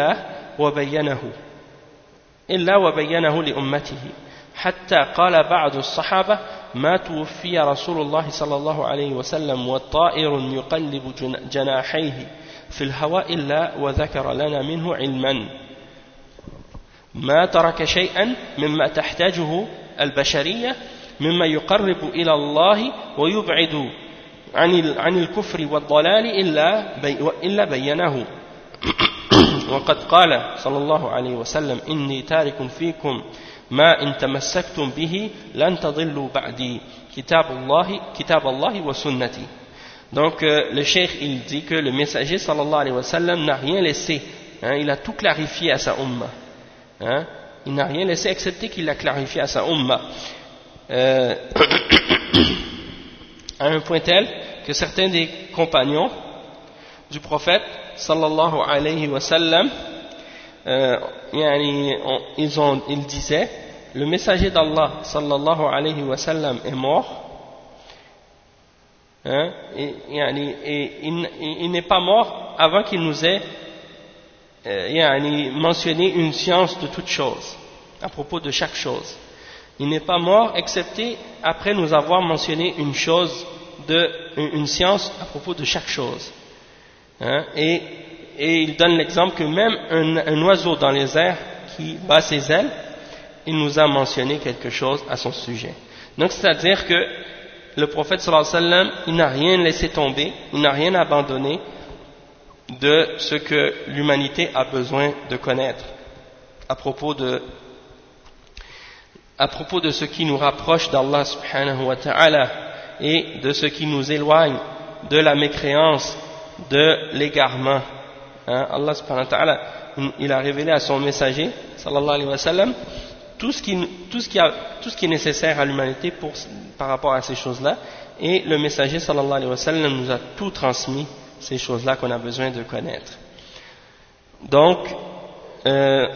Speaker 1: إلا وبينه لأمته حتى قال بعض الصحابة ما توفي رسول الله صلى الله عليه وسلم والطائر يقلب جناحيه في الهواء إلا وذكر لنا منه علما ما ترك شيئا مما تحتاجه البشرية مما يقرب إلى الله ويبعد عن الكفر والضلال إلا بينه وقد قال صلى الله عليه وسلم إني تارك فيكم ما إن تمسكتم به لن تضلوا بعدي كتاب الله وسنتي. Donc le cheikh il dit que le messager sallallahu alayhi wa sallam n'a rien laissé, il a tout clarifié à sa umma, il n'a rien laissé excepté qu'il l'a clarifié à sa umma à un point tel que certains des compagnons du prophète sallallahu alayhi wa sallam ils disaient le messager d'Allah sallallahu alayhi wa sallam est mort, et il n'est pas mort avant qu'il nous ait mentionné une science de toute chose, à propos de chaque chose. Il n'est pas mort excepté après nous avoir mentionné une science à propos de chaque chose. Et il donne l'exemple que même un oiseau dans les airs qui bat ses ailes, il nous a mentionné quelque chose à son sujet. Donc c'est-à-dire que le prophète sallallahu alayhi wa sallam, il n'a rien laissé tomber, il n'a rien abandonné de ce que l'humanité a besoin de connaître à propos de ce qui nous rapproche d'Allah subhanahu wa ta'ala et de ce qui nous éloigne de la mécréance, de l'égarement. Allah subhanahu wa ta'ala, il a révélé à son messager sallallahu alayhi wa sallam tout ce qui est nécessaire à l'humanité par rapport à ces choses-là, et le messager sallallahu alayhi wa sallam nous a tout transmis, ces choses-là qu'on a besoin de connaître. Donc le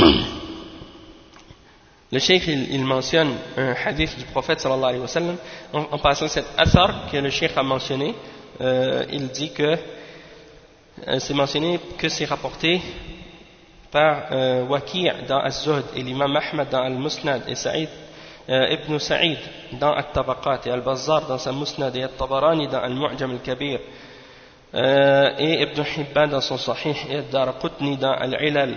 Speaker 1: cheikh il mentionne un hadith du prophète sallallahu alayhi wa sallam en passant cet athar que le cheikh a mentionné. Il dit que c'est mentionné que c'est rapporté par Waki' dans Al-Zuhd et l'imam Ahmad dans Al-Musnad et Saïd Ibn Saïd dans Al-Tabaqat et Al-Bazzar dans sa Musnad et Al-Tabarani dans Al-Mu'jam Al-Kabir et Ibn Hibban dans son Sahih et Al-Daraqutni dans Al-Ilal.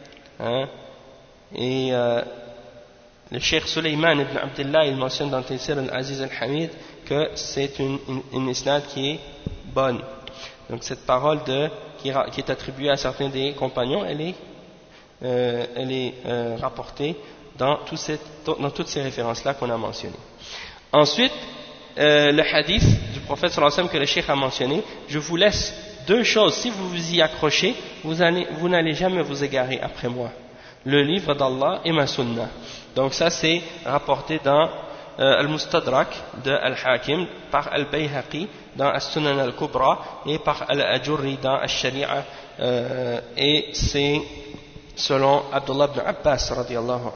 Speaker 1: Et le cheikh Sulayman ibn Abdullah il mentionne dans Taysir Al-Aziz Al-Hamid que c'est une isnad qui est bonne. Donc cette parole qui est attribuée à certains des compagnons, elle est rapportée dans toutes ces références-là qu'on a mentionnées. Ensuite, le hadith du prophète sallallahu alayhi wa sallam que le cheikh a mentionné, je vous laisse deux choses, si vous vous y accrochez, vous n'allez jamais vous égarer après moi. Le livre d'Allah et ma sunna. Donc ça c'est rapporté dans Al-Mustadrak de Al-Hakim par Al-Bayhaqi dans As-Sunan Al-Kubra et par Al-Ajurri dans Al-Shari'a, et c'est selon Abdullah ibn Abbas radiyallahu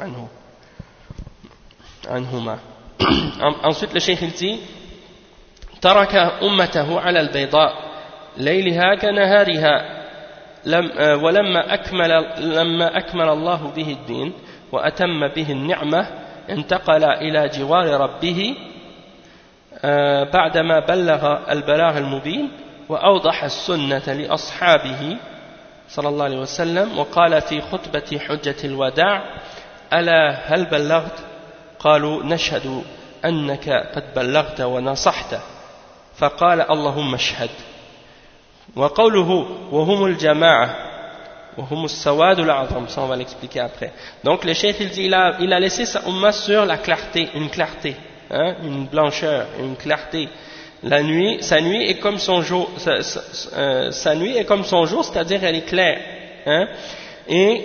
Speaker 1: anhuma. Ensuite le cheikh il dit taraka ummatahu ala al-bayda layliha kanahariha ولما أكمل الله به الدين وأتم به النعمة انتقل إلى جوار ربه بعدما بلغ البلاغ المبين وأوضح السنة لأصحابه صلى الله عليه وسلم وقال في خطبة حجة الوداع ألا هل بلغت؟ قالوا نشهد أنك قد بلغت ونصحت فقال اللهم اشهد. وقوله وهم الجماعة وهم السواد الأعظم, ça on va l'expliquer après. Donc le cheikh il dit il a laissé sa umma sur la clarté, une blancheur, une clarté. La nuit, sa nuit est comme son jour, sa nuit est comme son jour, c'est-à-dire elle est claire. Et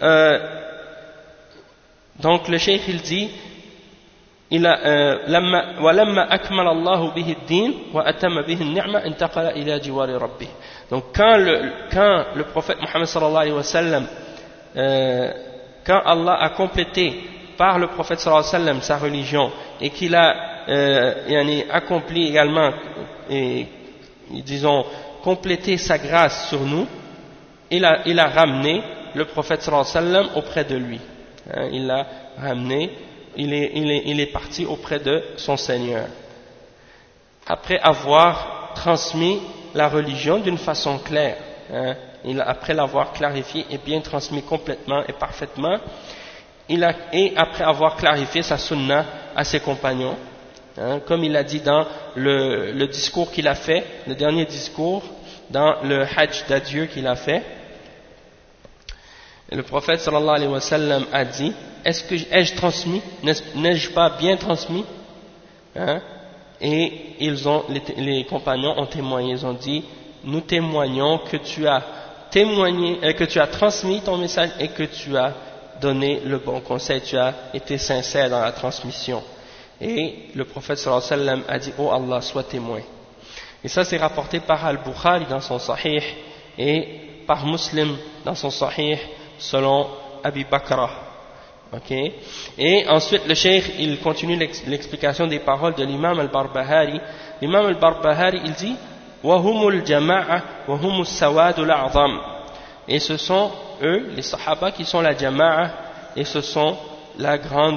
Speaker 1: donc le cheikh il dit ولما أكمل الله به الدين وأتم به النعمة انتقل إلى جوار ربه. Donc quand le prophète Mohammed sallallahu alayhi wa sallam, quand Allah a complété par le prophète sallallahu alayhi wa sallam sa religion et qu'il a accompli également et disons, complété sa grâce sur nous, il a ramené le prophète sallallahu alayhi wa sallam auprès de lui. Il l'a ramené, il est parti auprès de son Seigneur. Après avoir transmis la religion d'une façon claire, après l'avoir clarifié et bien transmis complètement et parfaitement, et après avoir clarifié sa sunna à ses compagnons, comme il a dit dans le discours qu'il a fait, le dernier discours, dans le hajj d'adieu qu'il a fait, le prophète sallallahu alayhi wa sallam a dit, ai-je transmis, n'ai-je pas bien transmis, et les compagnons ont témoigné, ils ont dit, nous témoignons que tu as témoigné, que tu as transmis ton message et que tu as donné le bon conseil, tu as été sincère dans la transmission. Et le prophète sallallahu alayhi wa sallam a dit, oh Allah, sois témoin. Et ça c'est rapporté par Al-Bukhari dans son Sahih et par Muslim dans son Sahih selon Abi Bakra. Okay. Et ensuite le cheikh il continue l'explication des paroles de l'imam al-Barbahari. L'imam al-Barbahari il dit wahumul jama'a wahumus sawadul a'zam, et ce sont eux les sahaba qui sont la jama'a, et ce sont la grande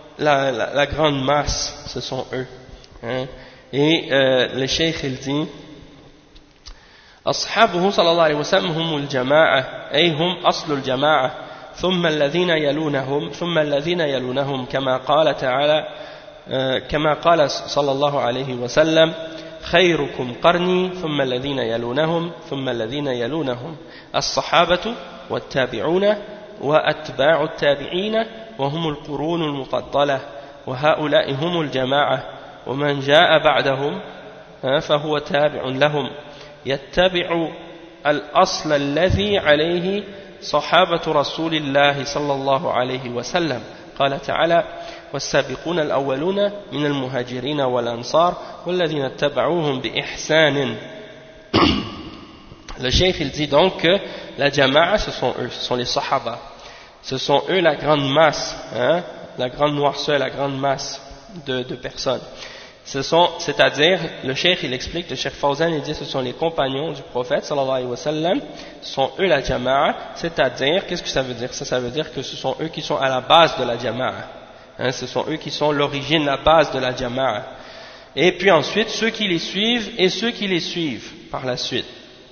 Speaker 1: masse, ce sont eux, et le cheikh il dit أصحابه صلى الله عليه وسلم هم الجماعة أي هم أصل الجماعة ثم الذين يلونهم كما قال تعالى كما قال صلى الله عليه وسلم خيركم قرني ثم الذين يلونهم ثم الذين يلونهم الصحابة والتابعون وأتباع التابعين وهم القرون المفضلة وهؤلاء هم الجماعة ومن جاء بعدهم فهو تابع لهم يتبع الأصل الذي عليه صحابة رسول الله صلى الله عليه وسلم قال تعالى والسابقون الأولون من المهاجرين والأنصار والذين اتبعوهم بإحسان. Le cheikh il dit donc que la jama'a ce sont eux, ce sont les sahaba, ce sont eux la grande masse, la grande noirceur, la grande masse de personnes. C'est-à-dire, le cheikh il explique, le cheikh Fawzan il dit ce sont les compagnons du prophète sallallahu alayhi wa sallam, ce sont eux la jama'a, c'est-à-dire, qu'est-ce que ça veut dire? Ça veut dire que ce sont eux qui sont à la base de la jama'a, ce sont eux qui sont l'origine, la base de la jama'a, et puis ensuite ceux qui les suivent et ceux qui les suivent par la suite,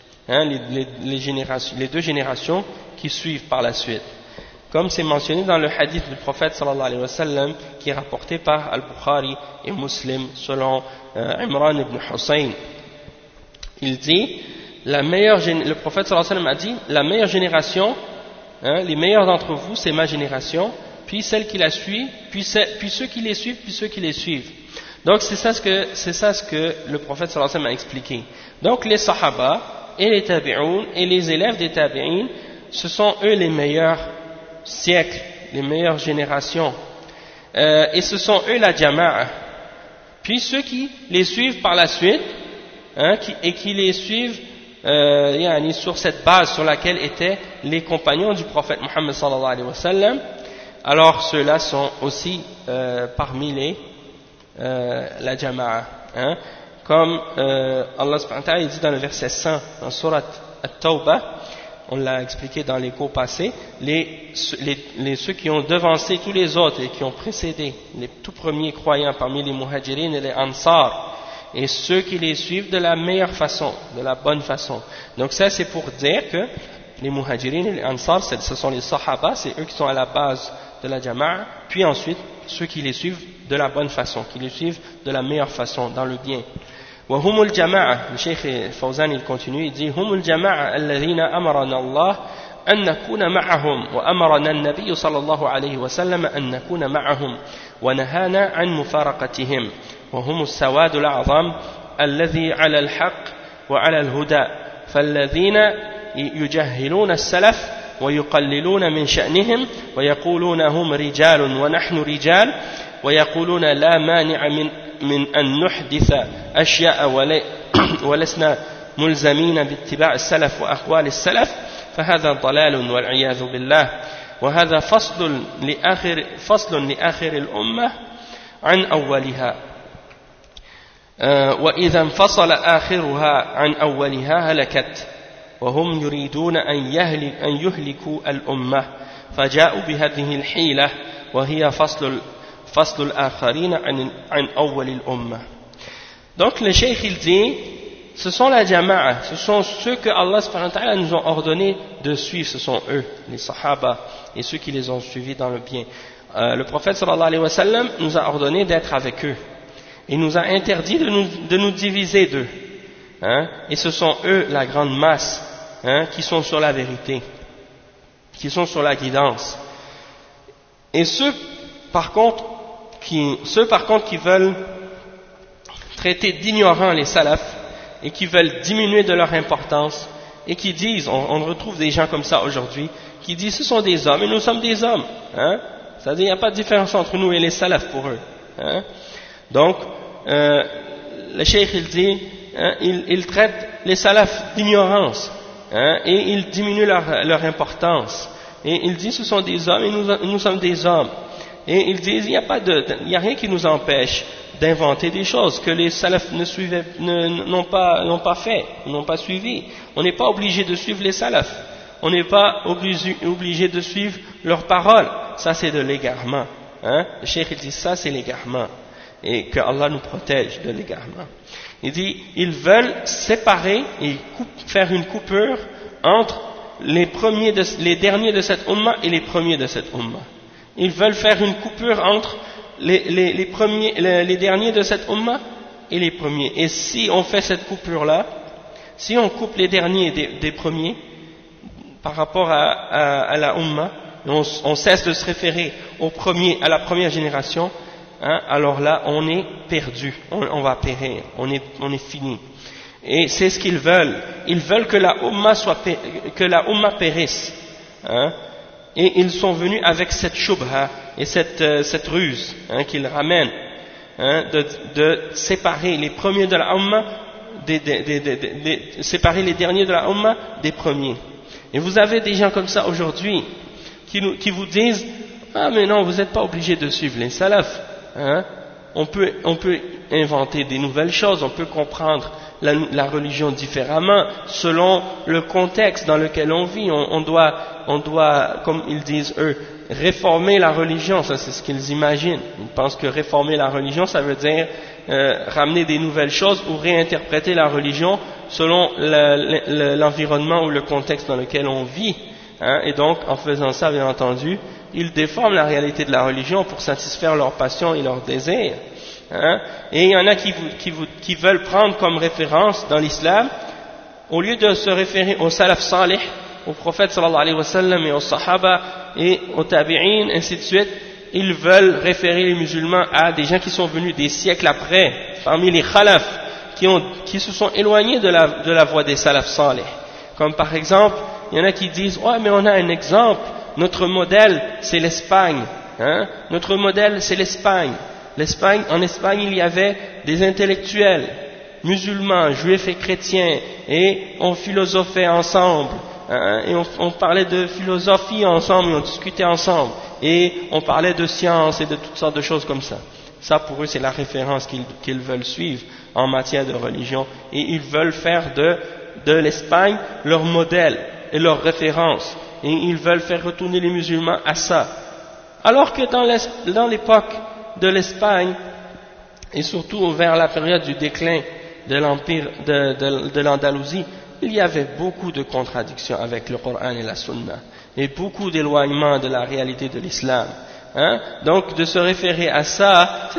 Speaker 1: les deux générations qui suivent par la suite. Comme c'est mentionné dans le hadith du prophète sallallahu alayhi wa sallam qui est rapporté par Al-Bukhari et Muslim selon Imran ibn Hussein. Il dit, le prophète sallallahu alayhi wa sallam a dit, la meilleure génération, les meilleurs d'entre vous c'est ma génération, puis celle qui la suit, puis ceux qui les suivent, puis ceux qui les suivent. Donc c'est ça ce que le prophète sallallahu alayhi wa sallam a expliqué. Donc les sahaba et les tabi'un et les élèves des tabi'in, ce sont eux les meilleurs siècles, les meilleures générations, et ce sont eux la jama'a. Puis ceux qui les suivent par la suite, et qui les suivent sur cette base sur laquelle étaient les compagnons du prophète Muhammad sallallahu alayhi wa sallam, alors ceux-là sont aussi parmi la jama'a, comme Allah subhanahu wa ta'ala dit dans le verset 100 dans surat At-Tawbah. On l'a expliqué dans les cours passés, ceux qui ont devancé tous les autres et qui ont précédé les tout premiers croyants parmi les muhajirin et les ansar, et ceux qui les suivent de la meilleure façon, de la bonne façon. Donc ça c'est pour dire que les muhajirin et les ansar, ce sont les sahaba, c'est eux qui sont à la base de la jama'a, puis ensuite ceux qui les suivent de la bonne façon, qui les suivent de la meilleure façon, dans le bien. وهم الجماعة. Le cheikh Fawzan il continue, il dit هم الجماعة الذين أمرنا الله أن نكون معهم وأمرنا النبي صلى الله عليه وسلم أن نكون معهم ونهانا عن مفارقتهم وهم السواد الأعظم الذي على الحق وعلى الهدى فالذين يجهلون السلف ويقللون من شأنهم ويقولون هم رجال ونحن رجال ويقولون لا مانع من أن نحدث أشياء ولسنا ملزمين باتباع السلف وأقوال السلف فهذا ضلال والعياذ بالله وهذا فصل لآخر الأمة عن أولها. وإذا انفصل آخرها عن أولها هلكت وهم يريدون أن يهلكوا الأمة فجاءوا بهذه الحيلة وهي فصل الآخرين عن أول الأمة. Donc le cheikh il dit, ce sont la jama'a, ce sont ceux que Allah subhanahu wa ta'ala nous a ordonné de suivre, ce sont eux, les sahaba et ceux qui les ont suivis dans le bien. Le prophète sallallahu alayhi wa sallam nous a ordonné d'être avec eux. Il nous a interdit de nous diviser d'eux. Et ce sont eux, la grande masse, qui sont sur la vérité, qui sont sur la guidance. Et ceux par contre qui veulent traiter d'ignorants les salafs et qui veulent diminuer de leur importance et qui disent, on retrouve des gens comme ça aujourd'hui, qui disent ce sont des hommes et nous sommes des hommes. C'est-à-dire il n'y a pas de différence entre nous et les salafs pour eux. Donc, le cheikh il dit, il traite les salafs d'ignorance et il diminue leur importance. Et il dit ce sont des hommes et nous sommes des hommes. Et ils disent il n'y a rien qui nous empêche d'inventer des choses que les salafs n'ont pas fait, n'ont pas suivi. On n'est pas obligé de suivre les salafs. On n'est pas obligé de suivre leurs paroles. Ça c'est de l'égarement. Le cheikh il dit ça c'est l'égarement. Et que Allah nous protège de l'égarement. Il dit, ils veulent séparer et faire une coupure entre les derniers de cette umma et les premiers de cette umma. Ils veulent faire une coupure entre les derniers de cette umma et les premiers. Et si on fait cette coupure-là, si on coupe les derniers des premiers par rapport à la umma, on cesse de se référer à la première génération, alors là on est perdu, on va périr, on est fini. Et c'est ce qu'ils veulent. Ils veulent que la umma périsse. Et ils sont venus avec cette shubha et cette ruse qu'ils ramènent, de séparer les premiers de la umma, séparer les derniers de la umma des premiers. Et vous avez des gens comme ça aujourd'hui qui vous disent ah mais non, vous n'êtes pas obligé de suivre les salafs. On peut inventer des nouvelles choses, on peut comprendre la religion différemment selon le contexte dans lequel on vit. On doit, comme ils disent eux, réformer la religion. Ça c'est ce qu'ils imaginent. Ils pensent que réformer la religion ça veut dire ramener des nouvelles choses ou réinterpréter la religion selon l'environnement ou le contexte dans lequel on vit. Et donc en faisant ça, bien entendu, ils déforment la réalité de la religion pour satisfaire leurs passions et leurs désirs. Et il y en a qui veulent prendre comme référence dans l'islam, au lieu de se référer au salaf salih, au prophète sallallahu alayhi wa sallam et aux sahaba et aux tabi'in, ainsi de suite, ils veulent référer les musulmans à des gens qui sont venus des siècles après, parmi les khalafs, qui se sont éloignés de la voie des salaf salih. Comme par exemple, il y en a qui disent ouais mais on a un exemple, notre modèle c'est l'Espagne, notre modèle c'est l'Espagne. En Espagne il y avait des intellectuels musulmans, juifs et chrétiens, et on philosophait ensemble, et on parlait de philosophie ensemble, on discutait ensemble, et on parlait de science et de toutes sortes de choses comme ça. Ça pour eux c'est la référence qu'ils veulent suivre en matière de religion, et ils veulent faire de l'Espagne leur modèle et leur référence, et ils veulent faire retourner les musulmans à ça. Alors que dans l'époque de l'Espagne, et surtout vers la période du déclin de l'empire de l'Andalousie, il y avait beaucoup de contradictions avec le Coran et la Sunna, et beaucoup d'éloignement de la réalité de l'islam. Donc de se référer à ça,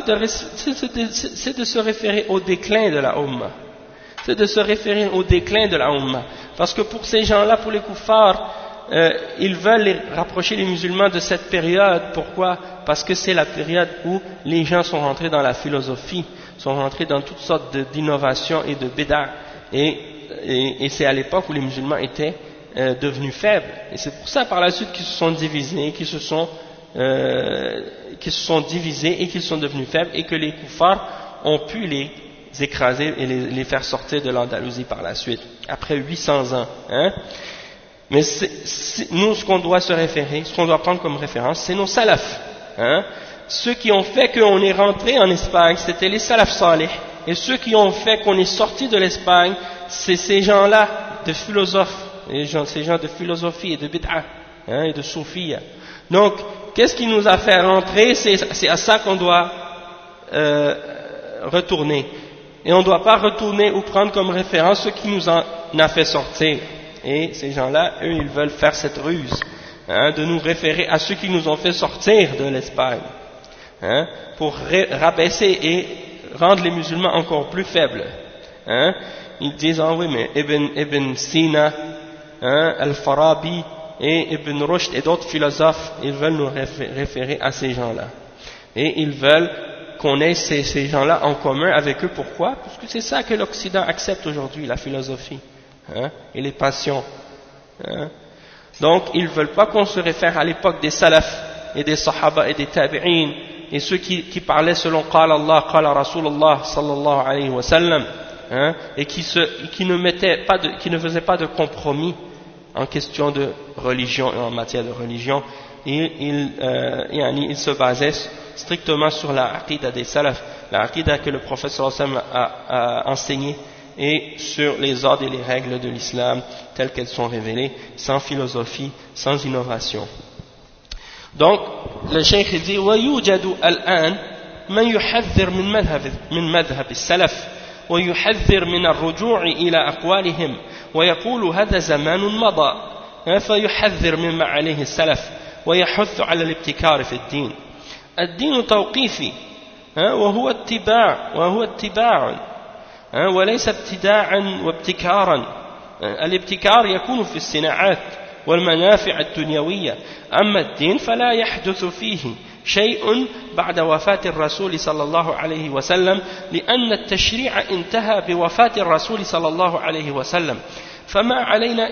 Speaker 1: c'est de se référer au déclin de la Ummah. C'est de se référer au déclin de la Ummah. Parce que pour ces gens-là, pour les kuffars, ils veulent rapprocher les musulmans de cette période. Pourquoi? Parce que c'est la période où les gens sont rentrés dans la philosophie, sont rentrés dans toutes sortes d'innovations et de bid'a. Et c'est à l'époque où les musulmans étaient devenus faibles. Et c'est pour ça par la suite qu'ils se sont divisés, qu'ils se sont divisés et qu'ils sont devenus faibles, et que les kuffars ont pu les écraser et les faire sortir de l'Andalousie par la suite, après 800 ans. Mais nous, ce qu'on doit se référer, ce qu'on doit prendre comme référence, c'est nos salafs. Ceux qui ont fait qu'on est rentré en Espagne, c'était les salafs salih, Et ceux qui ont fait qu'on est sorti de l'Espagne, c'est ces gens-là, de philosophes, ces gens de philosophie et de bid'a, et de soufia. Donc, qu'est-ce qui nous a fait rentrer? C'est à ça qu'on doit retourner. Et on ne doit pas retourner ou prendre comme référence ce qui nous en a fait sortir. Et ces gens-là, eux, ils veulent faire cette ruse, de nous référer à ceux qui nous ont fait sortir de l'Espagne, pour rabaisser et rendre les musulmans encore plus faibles. Ils disent, ah oui, mais Ibn Sina, Al-Farabi et Ibn Rushd et d'autres philosophes, ils veulent nous référer à ces gens-là. Et ils veulent qu'on ait ces gens-là en commun avec eux. Pourquoi? Parce que c'est ça que l'Occident accepte aujourd'hui, la philosophie, et les passions. Donc, ils ne veulent pas qu'on se réfère à l'époque des salafs et des sahaba et des tabi'in et ceux qui parlaient selon Qala Allah, Qala Rasulullah sallallahu alayhi wa sallam, et qui ne faisaient pas de compromis en question de religion et en matière de religion. Et ils se basaient strictement sur la aqida des salafs, la aqida que le prophète sallallahu alayhi wa sallam a enseignée, et sur les ordres et les règles de l'islam telles qu'elles sont révélées, sans philosophie, sans innovation. Donc, le cheikh dit وَيُوجَدُ الآن من يحذر من مذهب السلف ويحذر من الرجوع إلى أقوالهم ويقول هذا زمان مضى فيحذر مما عليه السلف ويحث على الابتكار في الدين. الدين توقيفي وهو اتباع وليس ابتداعا وابتكارا. الابتكار يكون في الصناعات والمنافع الدنيوية، أما الدين فلا يحدث فيه شيء بعد وفاة الرسول صلى الله عليه وسلم، لأن التشريع انتهى بوفاة الرسول صلى الله عليه وسلم، فما علينا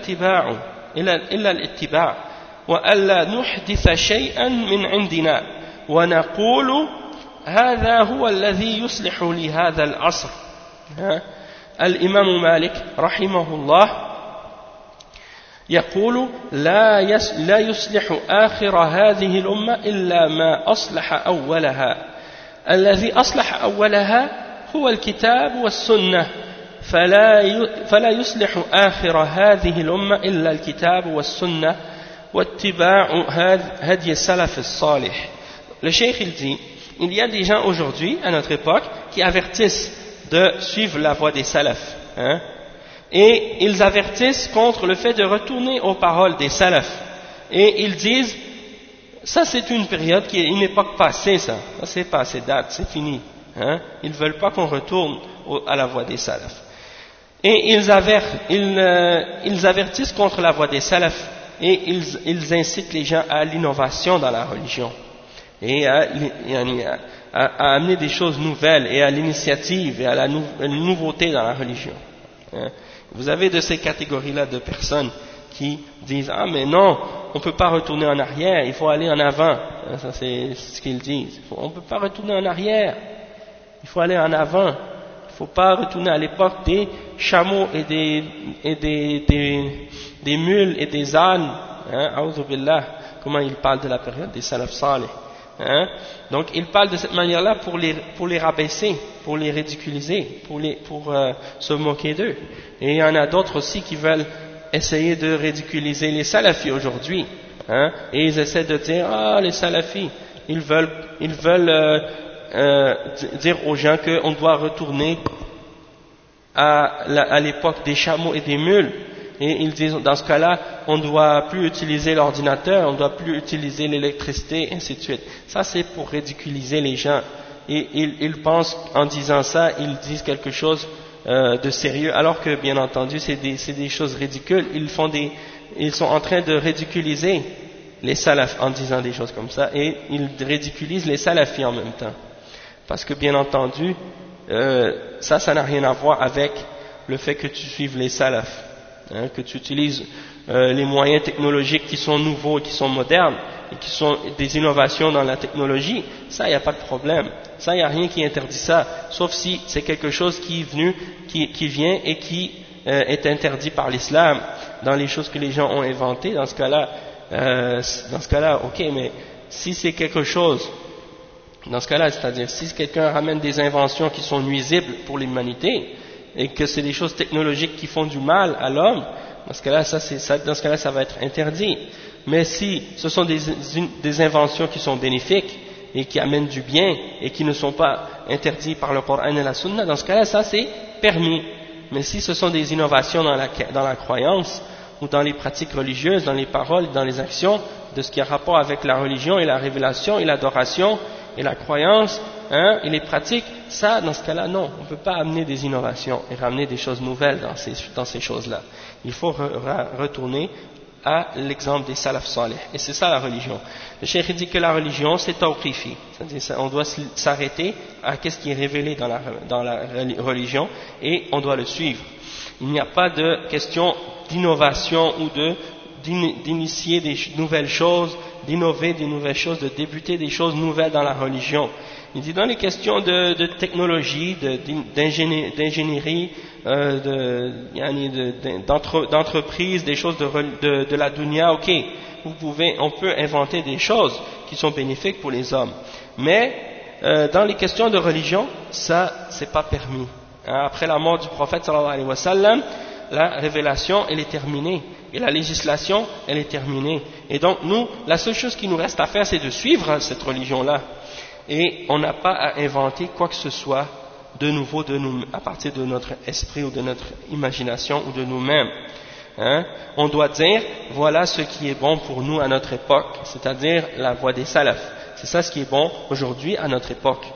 Speaker 1: إلا الاتباع وألا نحدث شيئا من عندنا ونقول هذا هو الذي يصلح لهذا العصر. الإمام مالك رحمه الله يقول لا يصلح آخر هذه الأمة إلا ما أصلح أولها. الذي أصلح أولها هو الكتاب والسنة، فلا يصلح آخر هذه الأمة إلا الكتاب والسنة واتباع هدي السلف الصالح. Le cheikh il dit, il y a des gens aujourd'hui, à notre époque, qui avertissent de suivre la voie des salafs, et ils avertissent contre le fait de retourner aux paroles des salafs, et ils disent ça c'est une période qui est une époque passée, ça c'est passé, date, c'est fini, ils ne veulent pas qu'on retourne à la voie des salafs, et ils avertissent contre la voie des salafs, et ils incitent les gens à l'innovation dans la religion et à amener des choses nouvelles et à l'initiative et à la nouveauté dans la religion. Vous avez de ces catégories-là de personnes qui disent ah mais non, on ne peut pas retourner en arrière, il faut aller en avant. Ça c'est ce qu'ils disent. On ne peut pas retourner en arrière, il faut aller en avant. Il ne faut pas retourner à l'époque des chameaux et des mules et des ânes. A'udhu billah, comment ils parlent de la période des salaf salih. Donc ils parlent de cette manière-là pour les rabaisser, pour les ridiculiser, pour se moquer d'eux. Et il y en a d'autres aussi qui veulent essayer de ridiculiser les salafis aujourd'hui, et ils essaient de dire ah les salafis, ils veulent dire aux gens qu'on doit retourner à l'époque des chameaux et des mules. Et ils disent, dans ce cas-là, on ne doit plus utiliser l'ordinateur, on ne doit plus utiliser l'électricité, et ainsi de suite. Ça, c'est pour ridiculiser les gens. Et ils pensent, en disant ça, ils disent quelque chose de sérieux, alors que, bien entendu, c'est des choses ridicules. Ils sont en train de ridiculiser les salafs en disant des choses comme ça, et ils ridiculisent les salafis en même temps. Parce que, bien entendu, ça n'a rien à voir avec le fait que tu suives les salafs. Que tu utilises les moyens technologiques qui sont nouveaux, qui sont modernes et qui sont des innovations dans la technologie, ça il n'y a pas de problème, ça il n'y a rien qui interdit ça, sauf si c'est quelque chose qui vient et qui est interdit par l'islam dans les choses que les gens ont inventées. Dans ce cas-là ok, mais si c'est quelque chose Dans ce cas-là, c'est-à-dire si quelqu'un ramène des inventions qui sont nuisibles pour l'humanité et que c'est des choses technologiques qui font du mal à l'homme, dans ce cas-là, ça va être interdit. Mais si ce sont des inventions qui sont bénéfiques et qui amènent du bien et qui ne sont pas interdites par le Coran et la Sunna, dans ce cas-là, ça c'est permis. Mais si ce sont des innovations dans la croyance ou dans les pratiques religieuses, dans les paroles, dans les actions, de ce qui a rapport avec la religion et la révélation et l'adoration et la croyance, et les pratiques, ça, dans ce cas-là, non, on ne peut pas amener des innovations et ramener des choses nouvelles dans ces choses-là. Il faut retourner à l'exemple des salaf salih, et c'est ça la religion. Le cheikh dit que la religion, c'est tawqifi, c'est-à-dire on doit s'arrêter à ce qui est révélé dans la religion, et on doit le suivre. Il n'y a pas de question d'innovation ou d'initier des nouvelles choses, d'innover des nouvelles choses, de débuter des choses nouvelles dans la religion. Il dit dans les questions de technologie, d'ingénierie, d'entreprise, des choses de la dunya, ok, on peut inventer des choses qui sont bénéfiques pour les hommes. Mais dans les questions de religion, ça, c'est pas permis. Après la mort du prophète sallallahu alayhi wa sallam, la révélation, elle est terminée. Et la législation, elle est terminée. Et donc, nous, la seule chose qui nous reste à faire, c'est de suivre cette religion-là. Et on n'a pas à inventer quoi que ce soit de nouveau à partir de notre esprit ou de notre imagination ou de nous-mêmes. On doit dire, voilà ce qui est bon pour nous à notre époque, c'est-à-dire la voie des salafs. C'est ça ce qui est bon aujourd'hui à notre époque.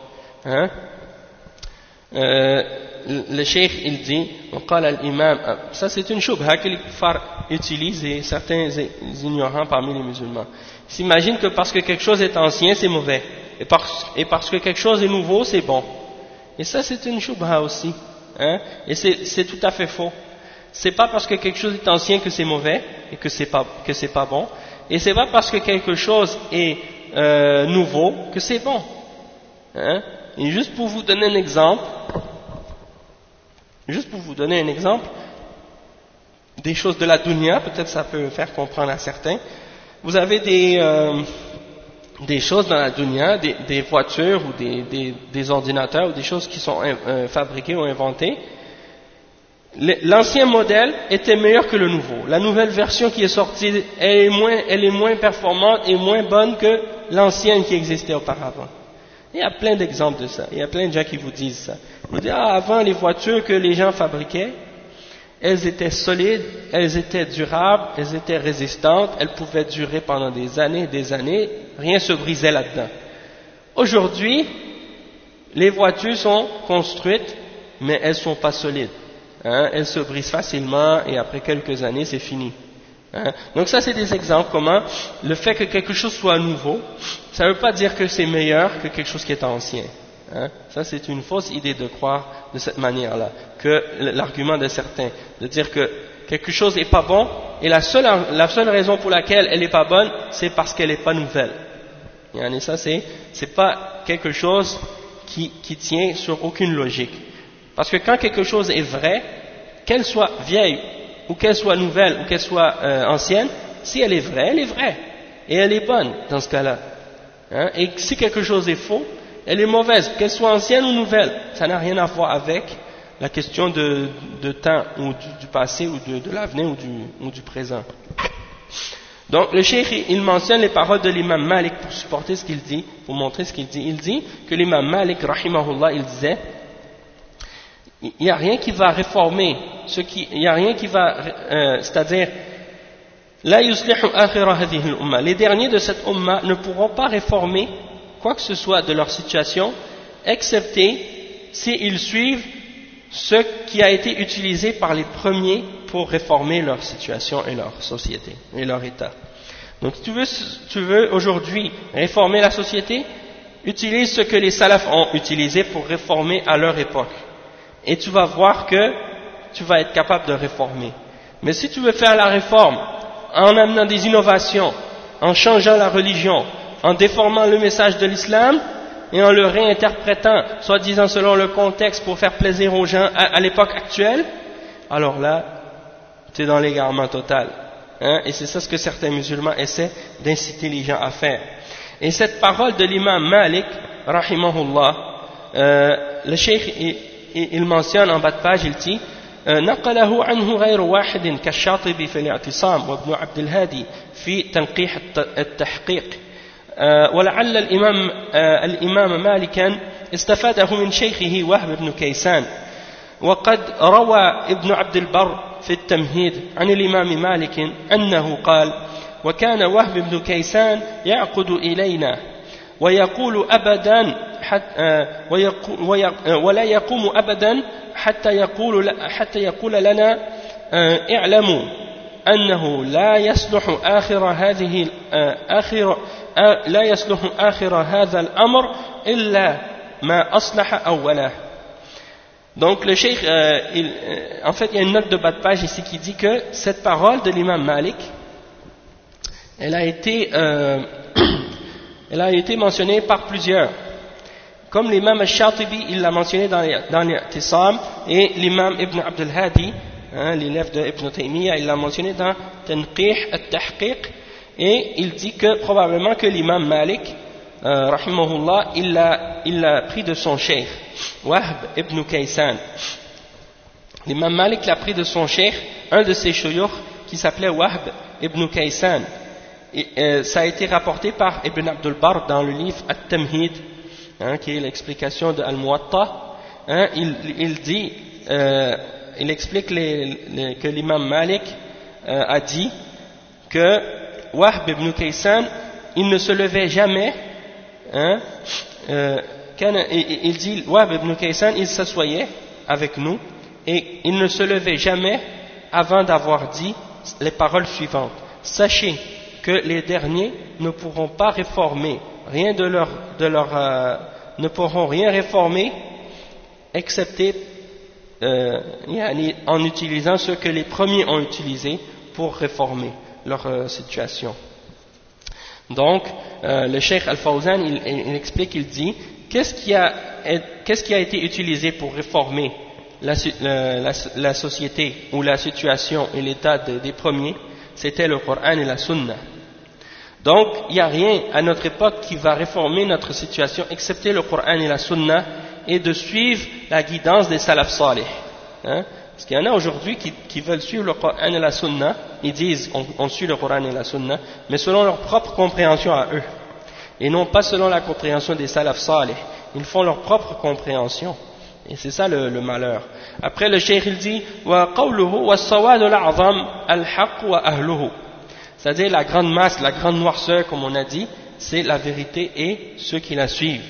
Speaker 1: Le cheikh il dit ça c'est une choubha que les kuffars utilisent et certains ignorants parmi les musulmans. Ils s'imaginent que parce que quelque chose est ancien c'est mauvais et parce que quelque chose est nouveau c'est bon, et ça c'est une choubha aussi, et c'est tout à fait faux. C'est pas parce que quelque chose est ancien que c'est mauvais et que c'est pas bon, et c'est pas parce que quelque chose est nouveau que c'est bon. Et juste pour vous donner un exemple, des choses de la dunya, peut-être ça peut faire comprendre à certains. Vous avez des choses dans la dunya, des voitures ou des ordinateurs ou des choses qui sont fabriquées ou inventées. L'ancien modèle était meilleur que le nouveau. La nouvelle version qui est sortie, elle est moins performante et moins bonne que l'ancienne qui existait auparavant. Il y a plein d'exemples de ça. Il y a plein de gens qui vous disent ça. Ils vous disent, avant les voitures que les gens fabriquaient, elles étaient solides, elles étaient durables, elles étaient résistantes, elles pouvaient durer pendant des années, rien se brisait là-dedans. Aujourd'hui, les voitures sont construites, mais elles sont pas solides. Elles se brisent facilement et après quelques années, c'est fini. Donc ça c'est des exemples comment le fait que quelque chose soit nouveau, ça ne veut pas dire que c'est meilleur que quelque chose qui est ancien. Ça c'est une fausse idée de croire de cette manière-là, que l'argument de certains, de dire que quelque chose n'est pas bon et la seule raison pour laquelle elle n'est pas bonne, c'est parce qu'elle n'est pas nouvelle. Et ça c'est pas quelque chose qui tient sur aucune logique. Parce que quand quelque chose est vrai, qu'elle soit vieille ou qu'elle soit nouvelle, ou qu'elle soit ancienne, si elle est vraie, et elle est bonne dans ce cas-là. Et si quelque chose est faux, elle est mauvaise, qu'elle soit ancienne ou nouvelle, ça n'a rien à voir avec la question de temps, ou du passé, ou de l'avenir, ou du présent. Donc le cheikh, il mentionne les paroles de l'imam Malik pour supporter ce qu'il dit, pour montrer ce qu'il dit. Il dit que l'imam Malik, rahimahullah, il disait, il n'y a rien qui va réformer, il n'y a rien qui va, c'est-à-dire, la yuslihu akhira hadhihi al-umma. Les derniers de cette umma ne pourront pas réformer quoi que ce soit de leur situation, excepté s'ils suivent ce qui a été utilisé par les premiers pour réformer leur situation et leur société et leur état. Donc, si tu veux aujourd'hui réformer la société, utilise ce que les salafs ont utilisé pour réformer à leur époque. Et tu vas voir que tu vas être capable de réformer. Mais si tu veux faire la réforme en amenant des innovations, en changeant la religion, en déformant le message de l'islam et en le réinterprétant, soi-disant selon le contexte pour faire plaisir aux gens à l'époque actuelle, alors là, tu es dans l'égarement total. Et c'est ça ce que certains musulmans essaient d'inciter les gens à faire. Et cette parole de l'imam Malik, rahimahullah, le cheikh il mentionne en bas de page, il dit نقله عنه غير واحد كالشاطبي في الاعتصام وابن عبد الهادي في تنقيح التحقيق ولعل الإمام مالكا استفاده من شيخه وهب بن كيسان وقد روى ابن عبد البر في التمهيد عن الإمام مالك أنه قال وكان وهب بن كيسان يعقد إلينا ويقول أبدا ولا يقوم أبدا حتى يقول لنا اعلموا أنه لا يصلح آخر هذا الأمر إلا ما أصلح أوله. Donc le cheikh, en fait il y a une note de bas de page ici qui dit que cette parole de l'imam Malik, elle a été mentionnée par plusieurs. Comme l'imam al-Shatibi, il l'a mentionné dans l'I'tisam, et l'imam Ibn Abd al-Hadi, l'élève de Ibn Taymiyyah, il l'a mentionné dans Tanqih al-Tahqiq, et il dit que probablement que l'imam Malik, rahimahullah, il l'a pris de son cheikh, Wahb ibn Kaysan. L'imam Malik l'a pris de son cheikh, un de ses shuyukh, qui s'appelait Wahb ibn Kaysan. Et, ça a été rapporté par Ibn Abdul Barr dans le livre At-Tamhid, qui est l'explication de Al-Muwatta. Il explique que l'imam Malik a dit que Wahb ibn Kaysan, il ne se levait jamais, il dit Wahb ibn Kaysan, il s'assoyait avec nous et il ne se levait jamais avant d'avoir dit les paroles suivantes: sachez que les derniers ne pourront pas réformer rien ne pourront rien réformer excepté en utilisant ce que les premiers ont utilisé pour réformer leur situation. Donc le Cheikh Al-Fawzan il explique, il dit qu'est-ce qui a été utilisé pour réformer la société ou la situation et l'état des premiers? C'était le Coran et la Sunna. Donc, il n'y a rien à notre époque qui va réformer notre situation excepté le Coran et la Sunna et de suivre la guidance des Salaf Salih. Parce qu'il y en a aujourd'hui qui veulent suivre le Coran et la Sunna, ils disent on suit le Coran et la Sunna, mais selon leur propre compréhension à eux, et non pas selon la compréhension des Salaf Salih. Ils font leur propre compréhension. Et c'est ça le malheur. Après le cheikh il dit wa qawluhu wa sawad al-a'zam al-haqq wa ahluhu, c'est-à-dire la grande masse, la grande noirceur, comme on a dit, c'est la vérité et ceux qui la suivent.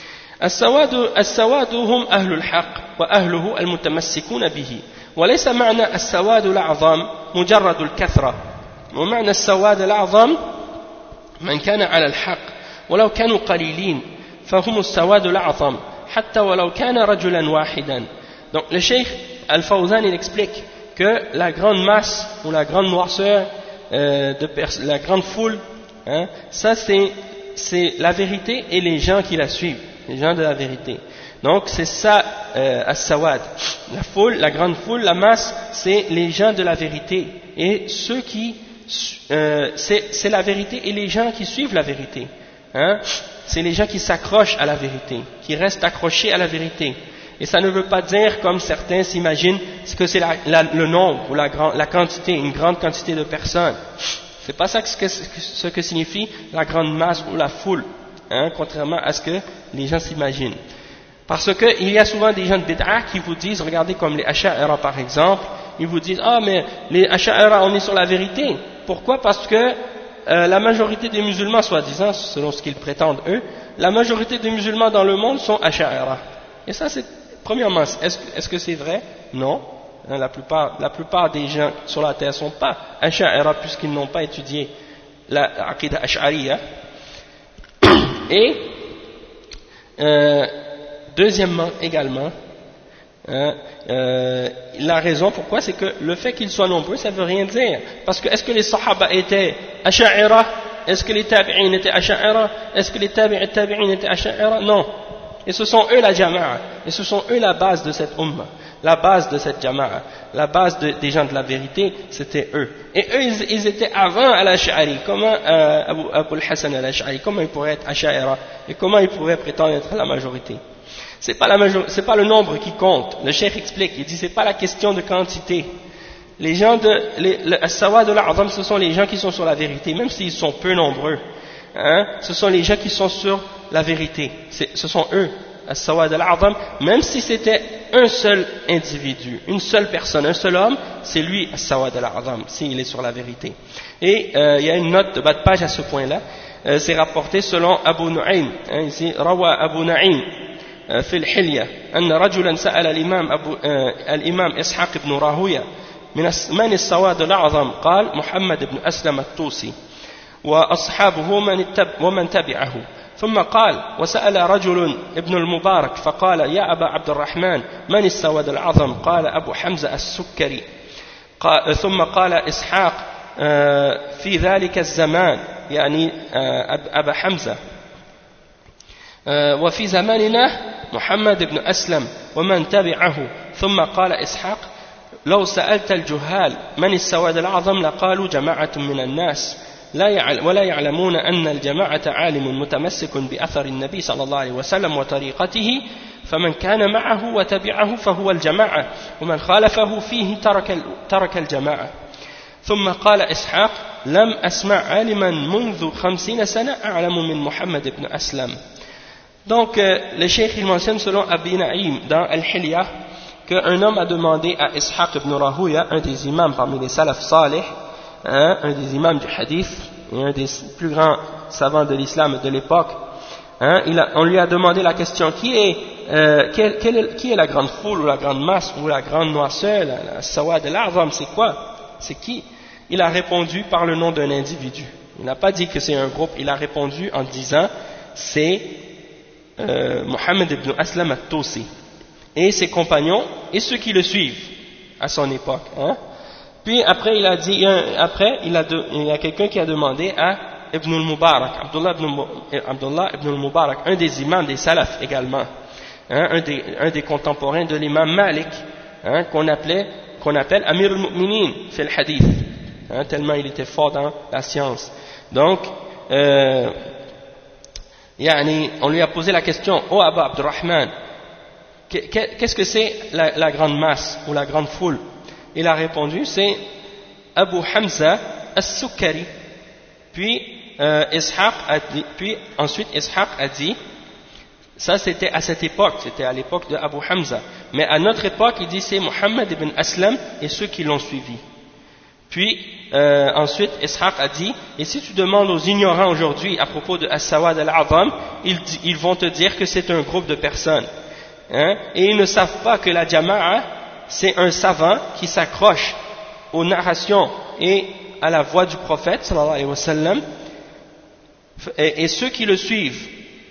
Speaker 1: السواد هم أهل الحق وأهله المتمسكون به وليس معنى السواد الأعظم مجرد الكثرة ومعنى السواد الأعظم من كان على الحق ولو كانوا قليلين فهم السواد الأعظم حتى ولو كان رجلا واحدا. Donc le cheikh Al-Fawzan il explique que la grande masse ou la grande noirceur la grande foule, ça c'est la vérité et les gens qui la suivent, les gens de la vérité. Donc c'est ça as-sawad, la foule, la grande foule, la masse, c'est les gens de la vérité et ceux qui c'est la vérité et les gens qui suivent la vérité. C'est les gens qui s'accrochent à la vérité, qui restent accrochés à la vérité. Et ça ne veut pas dire, comme certains s'imaginent, que c'est le nombre ou la quantité, une grande quantité de personnes. C'est pas ça ce que signifie la grande masse ou la foule, contrairement à ce que les gens s'imaginent. Parce qu'il y a souvent des gens de bid'ah qui vous disent, regardez comme les Asha'ira par exemple, ils vous disent, ah mais les Asha'ira on est sur la vérité. Pourquoi? Parce que la majorité des musulmans, soi-disant, selon ce qu'ils prétendent eux, la majorité des musulmans dans le monde sont Asha'ira. Et ça c'est, premièrement, est-ce que c'est vrai? Non. La plupart des gens sur la terre ne sont pas Asha'ira puisqu'ils n'ont pas étudié la Aqidah Ash'ariya. Et deuxièmement également, la raison pourquoi, c'est que le fait qu'ils soient nombreux, ça ne veut rien dire. Parce que est-ce que les Sahaba étaient Asha'ira? Est-ce que les Tabi'in étaient Asha'ira? Est-ce que les Tabi'in étaient Asha'ira? Non. Et ce sont eux la jama'a, et ce sont eux la base de cette umma. la base de cette jama'a, la base des gens de la vérité, c'était eux. Et eux, ils étaient avant al-Ash'ari. Comment Abu al-Hasan al-Ash'ari, comment il pourrait être Ash'aira et comment il pourrait prétendre être la majorité? C'est pas le nombre qui compte. Le cheikh explique, il dit c'est pas la question de quantité. Les gens as-Sawad al-A'zam, ce sont les gens qui sont sur la vérité, même s'ils sont peu nombreux. Hein, ce sont les gens qui sont sur la vérité. Ce sont eux, as-Sawad al-A'zam, même si c'était un seul individu, une seule personne, un seul homme, c'est lui as-Sawad al-A'zam, s'il est sur la vérité. Et il y a une note de bas de page à ce point-là. C'est rapporté selon Abu Nu'aym, hein, ici, Rawa Abu Na'im في الحلية أن رجلا سأل الإمام إسحاق بن راهوية من السواد الأعظم قال محمد بن أسلم الطوسي وأصحابه ومن تبعه ثم قال وسأل رجل ابن المبارك فقال يا أبا عبد الرحمن من السواد الأعظم قال أبو حمزة السكري ثم قال إسحاق في ذلك الزمان يعني أبا حمزة وفي زماننا محمد بن أسلم ومن تبعه ثم قال إسحاق لو سألت الجهال من السواد الأعظم لقالوا جماعة من الناس ولا يعلمون أن الجماعة عالم متمسك بأثر النبي صلى الله عليه وسلم وطريقته فمن كان معه وتبعه فهو الجماعة ومن خالفه فيه ترك الجماعة ثم قال إسحاق لم أسمع عالما منذ 50 سنة أعلم من محمد بن أسلم. Donc le cheikh il mentionne selon Abi Na'im dans Al-Hilya qu'un homme a demandé à Ishaq ibn Rahuya, un des imams parmi les salaf salih, un des imams du hadith et un des plus grands savants de l'islam de l'époque, on lui a demandé la question qui est la grande foule ou la grande masse ou la grande noirceur, la sawad al-a'zam, c'est quoi, c'est qui? Il a répondu par le nom d'un individu. Il n'a pas dit que c'est un groupe, il a répondu en disant c'est Mohammed ibn Aslam al-Tusi et ses compagnons et ceux qui le suivent à son époque. Puis après il a dit, il y a quelqu'un qui a demandé à Ibn al-Mubarak, Abdullah ibn al-Mubarak, un des imams des salaf également, un des contemporains de l'imam Malik, qu'on appelle Amir al-Mu'minin fil hadith, tellement il était fort dans la science. Donc on lui a posé la question, oh Abu Abdurrahman, qu'est-ce que c'est la grande masse ou la grande foule? Il a répondu, c'est Abu Hamza as-Sukkari. Puis ensuite Ishaq a dit, ça c'était à cette époque, c'était à l'époque de Abu Hamza, mais à notre époque il dit c'est Muhammad ibn Aslam et ceux qui l'ont suivi. Puis ensuite Ishaq a dit, et si tu demandes aux ignorants aujourd'hui à propos de As-Sawad al-A'zam, ils vont te dire que c'est un groupe de personnes, et ils ne savent pas que la jama'a c'est un savant qui s'accroche aux narrations et à la voix du prophète sallallahu alayhi wa sallam, et ceux qui le suivent,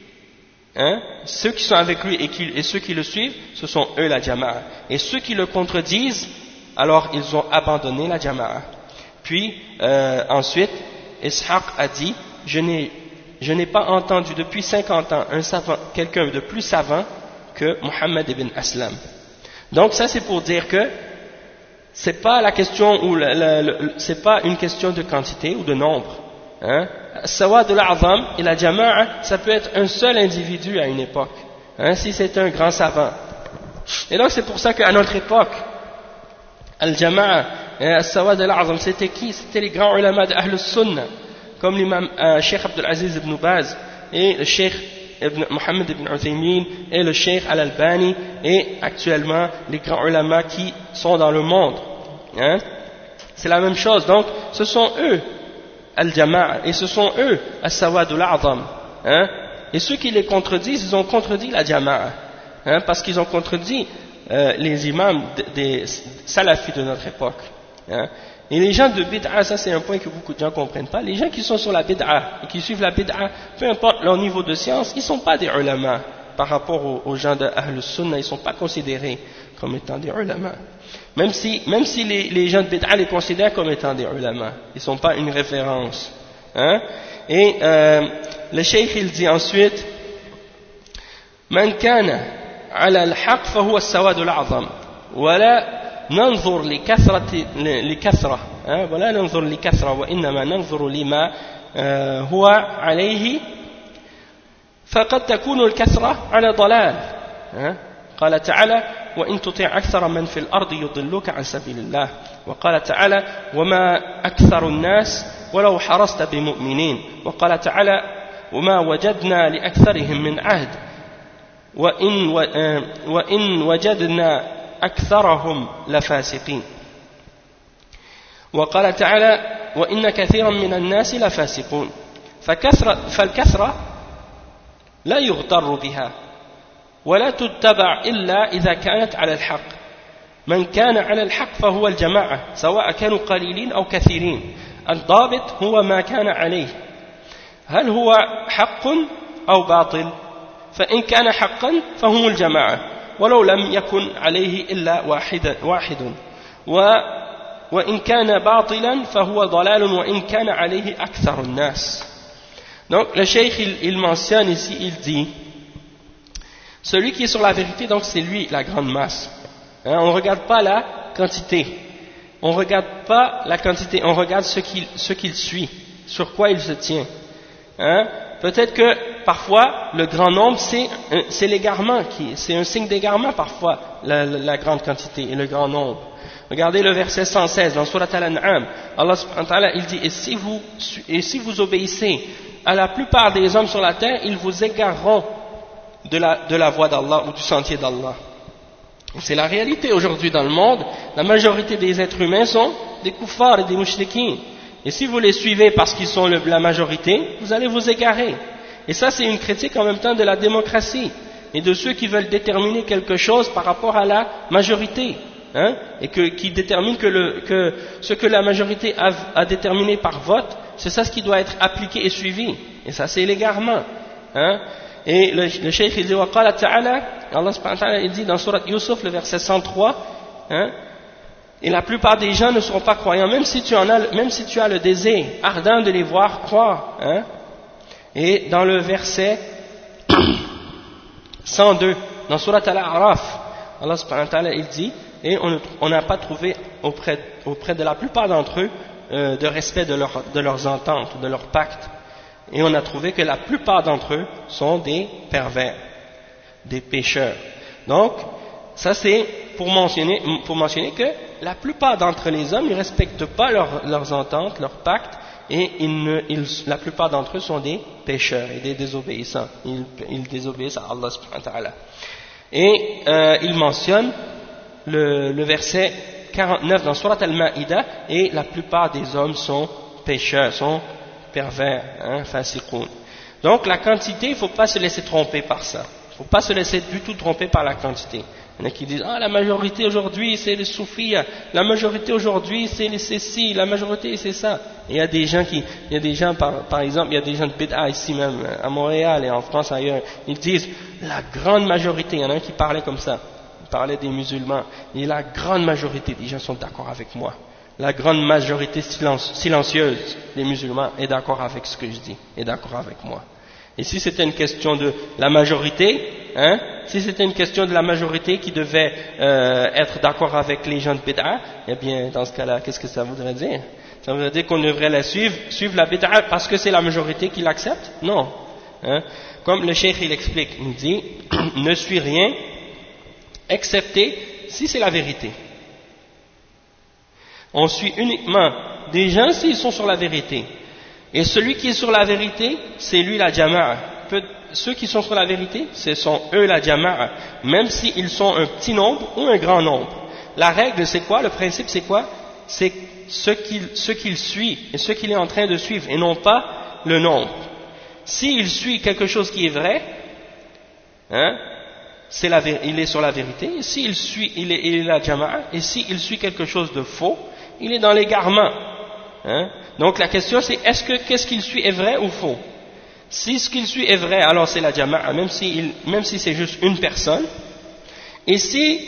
Speaker 1: ceux qui sont avec lui et ceux qui le suivent, ce sont eux la jama'a, et ceux qui le contredisent, alors ils ont abandonné la jama'a. Puis ensuite Ishaq a dit, je n'ai pas entendu depuis 50 ans quelqu'un de plus savant que Muhammad ibn Aslam. Donc ça c'est pour dire que c'est pas la question c'est pas une question de quantité ou de nombre. Sawad al-A'zam et la jama'a, ça peut être un seul individu à une époque, si c'est un grand savant. Et donc c'est pour ça qu'à notre époque, al-jama'a et al-Sawad al-A'zam, c'était qui? C'était les grands ulama de Ahl al-Sunnah, comme l'imam Cheikh Abdul Aziz ibn Baz et le Cheikh Mohammed ibn Uthaymin et le Cheikh Al-Albani et actuellement les grands ulama qui sont dans le monde. C'est la même chose. Donc ce sont eux al-Jama'a et ce sont eux as-Sawad al-A'zam. Et ceux qui les contredisent, ils ont contredit la Jama'a, parce qu'ils ont contredit les imams des salafis de notre époque. Et les gens de bid'a, ça c'est un point que beaucoup de gens ne comprennent pas. Les gens qui sont sur la bid'a et qui suivent la bid'a, peu importe leur niveau de science, ils ne sont pas des ulama par rapport aux gens de Ahl Sunnah, ils ne sont pas considérés comme étant des ulama. Même si les gens de bid'a les considèrent comme étant des ulama, ils ne sont pas une référence. Et le cheikh il dit ensuite, Man kana ala al-haq fa huwa as-sawad al-a'zam ولا ننظر لكثرة ولا ننظر لكثرة وإنما ننظر لما هو عليه فقد تكون الكثرة على ضلال. قال تعالى وإن تطع أكثر من في الأرض يضلوك عن سبيل الله. وقال تعالى وما أكثر الناس ولو حرصت بمؤمنين. وقال تعالى وما وجدنا لأكثرهم من عهد وإن وجدنا أكثرهم لفاسقين. وقال تعالى وإن كثيرا من الناس لفاسقون. فالكثرة لا يغتر بها ولا تتبع إلا إذا كانت على الحق. من كان على الحق فهو الجماعة سواء كانوا قليلين أو كثيرين. الضابط هو ما كان عليه، هل هو حق أو باطل؟ فإن كان حقا فهم الجماعة ولو لم يكن عليه إلا واحد وإن كان باطلا فهو ضلال وإن كان عليه أكثر الناس. Donc le cheikh il mentionne ici, il dit celui qui est sur la vérité, donc c'est lui la grande masse. On ne regarde pas la quantité, on ne regarde pas la quantité, on regarde ce qu'il suit, sur quoi il se tient. Peut-être que parfois le grand nombre c'est l'égarement, c'est un signe d'égarement parfois la grande quantité et le grand nombre. Regardez le verset 116 dans Surat Al-An'am. Allah subhanahu wa ta'ala il dit et si vous obéissez à la plupart des hommes sur la terre, ils vous égareront de la voie d'Allah ou du sentier d'Allah. C'est la réalité aujourd'hui dans le monde. La majorité des êtres humains sont des kuffars et des mushrikins. Et si vous les suivez parce qu'ils sont la majorité, vous allez vous égarer. Et ça c'est une critique en même temps de la démocratie et de ceux qui veulent déterminer quelque chose par rapport à la majorité. Et qui détermine que ce que la majorité a déterminé par vote, c'est ça ce qui doit être appliqué et suivi. Et ça c'est l'égarement. Et le cheikh il dit وقال تعالى, Allah subhanahu wa ta'ala il dit dans Surat Yusuf le verset 103, et la plupart des gens ne seront pas croyants même si tu as le désir ardent de les voir croire. Et dans le verset 102 dans Surat Al-A'raf, Allah subhanahu wa ta'ala il dit et on n'a pas trouvé auprès de la plupart d'entre eux de respect de leurs ententes, de leurs pactes. Et on a trouvé que la plupart d'entre eux sont des pervers, des pécheurs. Donc, ça c'est pour mentionner que la plupart d'entre les hommes ne respectent pas leurs ententes, leurs pactes, et la plupart d'entre eux sont des pécheurs et des désobéissants. Ils désobéissent à Allah subhanahu wa ta'ala. Et il mentionne le verset 49 dans Surat Al-Ma'ida, et la plupart des hommes sont pécheurs, sont pervers, fasiqoun. Donc la quantité, il ne faut pas se laisser tromper par ça. Il ne faut pas se laisser du tout tromper par la quantité. Il y en a qui disent la majorité aujourd'hui c'est les soufis, la majorité aujourd'hui c'est les ceci, la majorité c'est ça. Et il y a des gens par exemple, il y a des gens de bid'a ici même à Montréal et en France ailleurs, ils disent la grande majorité, il y en a un qui parlait comme ça. Parlait des musulmans, et la grande majorité des gens sont d'accord avec moi. La grande majorité silencieuse des musulmans est d'accord avec ce que je dis, est d'accord avec moi. Et si c'était une question de la majorité, si c'était une question de la majorité qui devait être d'accord avec les gens de bid'a, eh bien dans ce cas-là, qu'est-ce que ça voudrait dire? Ça voudrait dire qu'on devrait la suivre la bid'a parce que c'est la majorité qui l'accepte? Non. Comme le cheikh il explique, il dit ne suis rien excepté si c'est la vérité. On suit uniquement des gens s'ils sont sur la vérité. Et celui qui est sur la vérité, c'est lui la jama'a. Ceux qui sont sur la vérité, ce sont eux la jama'a, même s'ils sont un petit nombre ou un grand nombre. La règle c'est quoi? Le principe c'est quoi? C'est ce qu'il suit et ce qu'il est en train de suivre et non pas le nombre. S'il suit quelque chose qui est vrai, il est sur la vérité. S'il suit, il est la jama'a. Et s'il suit quelque chose de faux, il est dans l'égarement. Donc la question c'est qu'est-ce qu'il suit est vrai ou faux? Si ce qu'il suit est vrai, alors c'est la jama'a, même si c'est juste une personne. Et si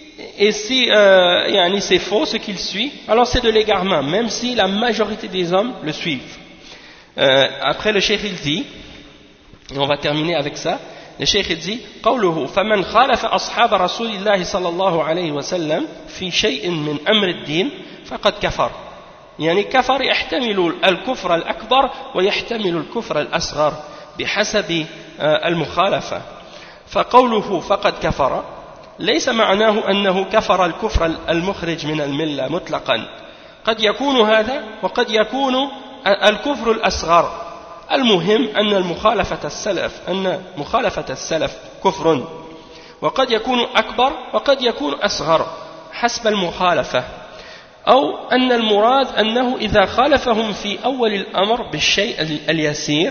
Speaker 1: c'est faux ce qu'il suit, alors c'est de l'égarement, même si la majorité des hommes le suivent. Après le cheikh il dit, et on va terminer avec ça, Le cheikh dit قوله فمن خالف أصحاب رسول الله صلى الله عليه وسلم في شيء من أمر الدين فقد كفر يعني كفر يحتمل الكفر الأكبر ويحتمل الكفر الأصغر بحسب المخالفة فقوله فقد كفر ليس معناه أنه كفر الكفر المخرج من الملة مطلقا قد يكون هذا وقد يكون الكفر الأصغر المهم أن مخالفة السلف كفر وقد يكون أكبر وقد يكون أصغر حسب المخالفة أو أن المراد أنه إذا خالفهم في أول الأمر بالشيء اليسير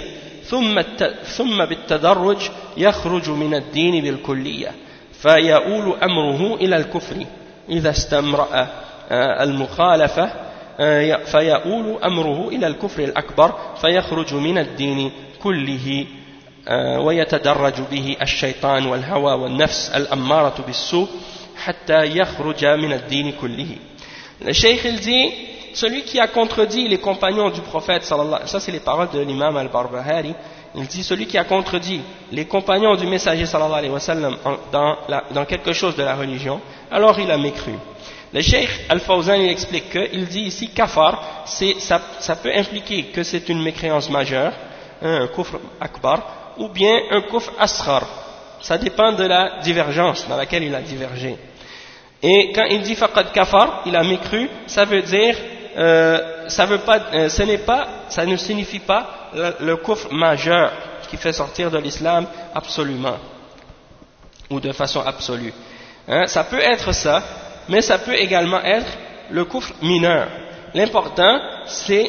Speaker 1: ثم بالتدرج يخرج من الدين بالكلية فيؤول أمره إلى الكفر إذا استمرأ المخالفة فيؤول أمره إلى الكفر الأكبر فيخرج من الدين كله ويتدرج به الشيطان والهوى والنفس الأمارة بالسوء حتى يخرج من الدين كله. Le cheikh il dit celui qui a contredit les compagnons du prophète sallallahu alayhi wa sallam, ça c'est les paroles de l'imam al-Barbahari, il dit celui qui a contredit les compagnons du messager sallallahu alayhi wa sallam dans quelque chose de la religion, alors il a mécru. Le cheikh al-Fawzan il explique que, il dit ici kafar, ça peut impliquer que c'est une mécréance majeure, un kufr akbar, ou bien un kufr asghar. Ça dépend de la divergence dans laquelle il a divergé. Et quand il dit faqad kafar, il a mécru, ça veut dire, ça ne signifie pas le kufr majeur qui fait sortir de l'islam absolument, ou de façon absolue. Ça peut être ça, mais ça peut également être le kufr mineur. L'important, c'est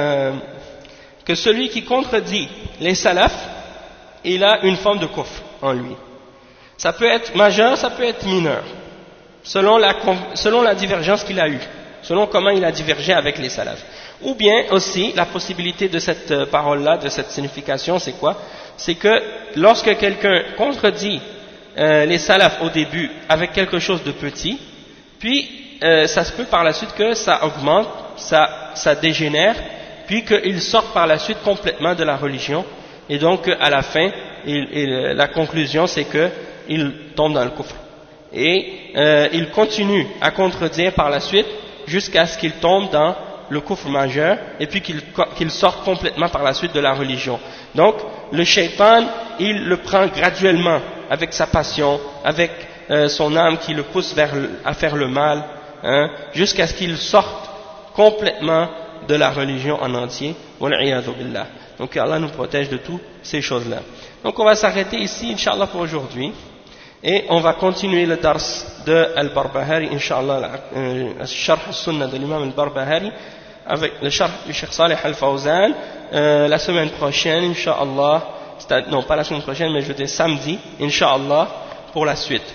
Speaker 1: que celui qui contredit les salafs, il a une forme de kufr en lui. Ça peut être majeur, ça peut être mineur, selon la divergence qu'il a eue, selon comment il a divergé avec les salafs. Ou bien aussi, la possibilité de cette parole-là, de cette signification, c'est quoi? C'est que lorsque quelqu'un contredit les salafs au début avec quelque chose de petit, puis ça se peut par la suite que ça augmente, ça dégénère, puis qu'il sorte par la suite complètement de la religion, et donc à la fin, la conclusion c'est qu'il tombe dans le kufr. Et il continue à contredire par la suite jusqu'à ce qu'il tombe dans le kufr majeur, et puis qu'il sorte complètement par la suite de la religion. Donc le shaitan, il le prend graduellement avec sa passion, avec son âme qui le pousse à faire le mal, jusqu'à ce qu'il sorte complètement de la religion en entier. Wal'iyadhu billah. Donc Allah nous protège de toutes ces choses-là. Donc on va s'arrêter ici, Inch'Allah, pour aujourd'hui. Et on va continuer le dars de Al-Barbahari, Inch'Allah, le Sharh al-Sunnah de l'imam Al-Barbahari, avec le Sharh du Cheikh Salih Al-Fawzan, la semaine prochaine, Inch'Allah, non pas la semaine prochaine, mais je veux dire samedi, Inch'Allah, pour la suite.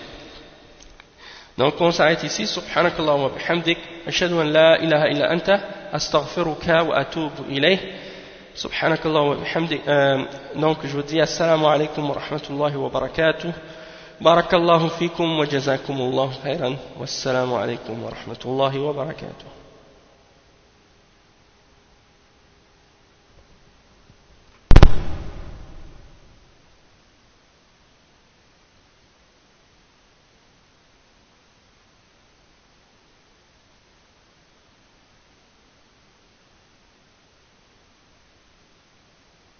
Speaker 1: Donc on s'arrête ici. Subhanakallah wa bihamdik, ashhadu an la ilaha illa anta, astaghfiruka wa atubu ilayh. Subhanakallah wa bihamdik. Donc je vous dis assalamu alaikum wa rahmatullahi wa barakatuh. Barakallahu fikum wa jazakumullahu khairan. Wassalamu alaikum wa rahmatullahi wa barakatuh.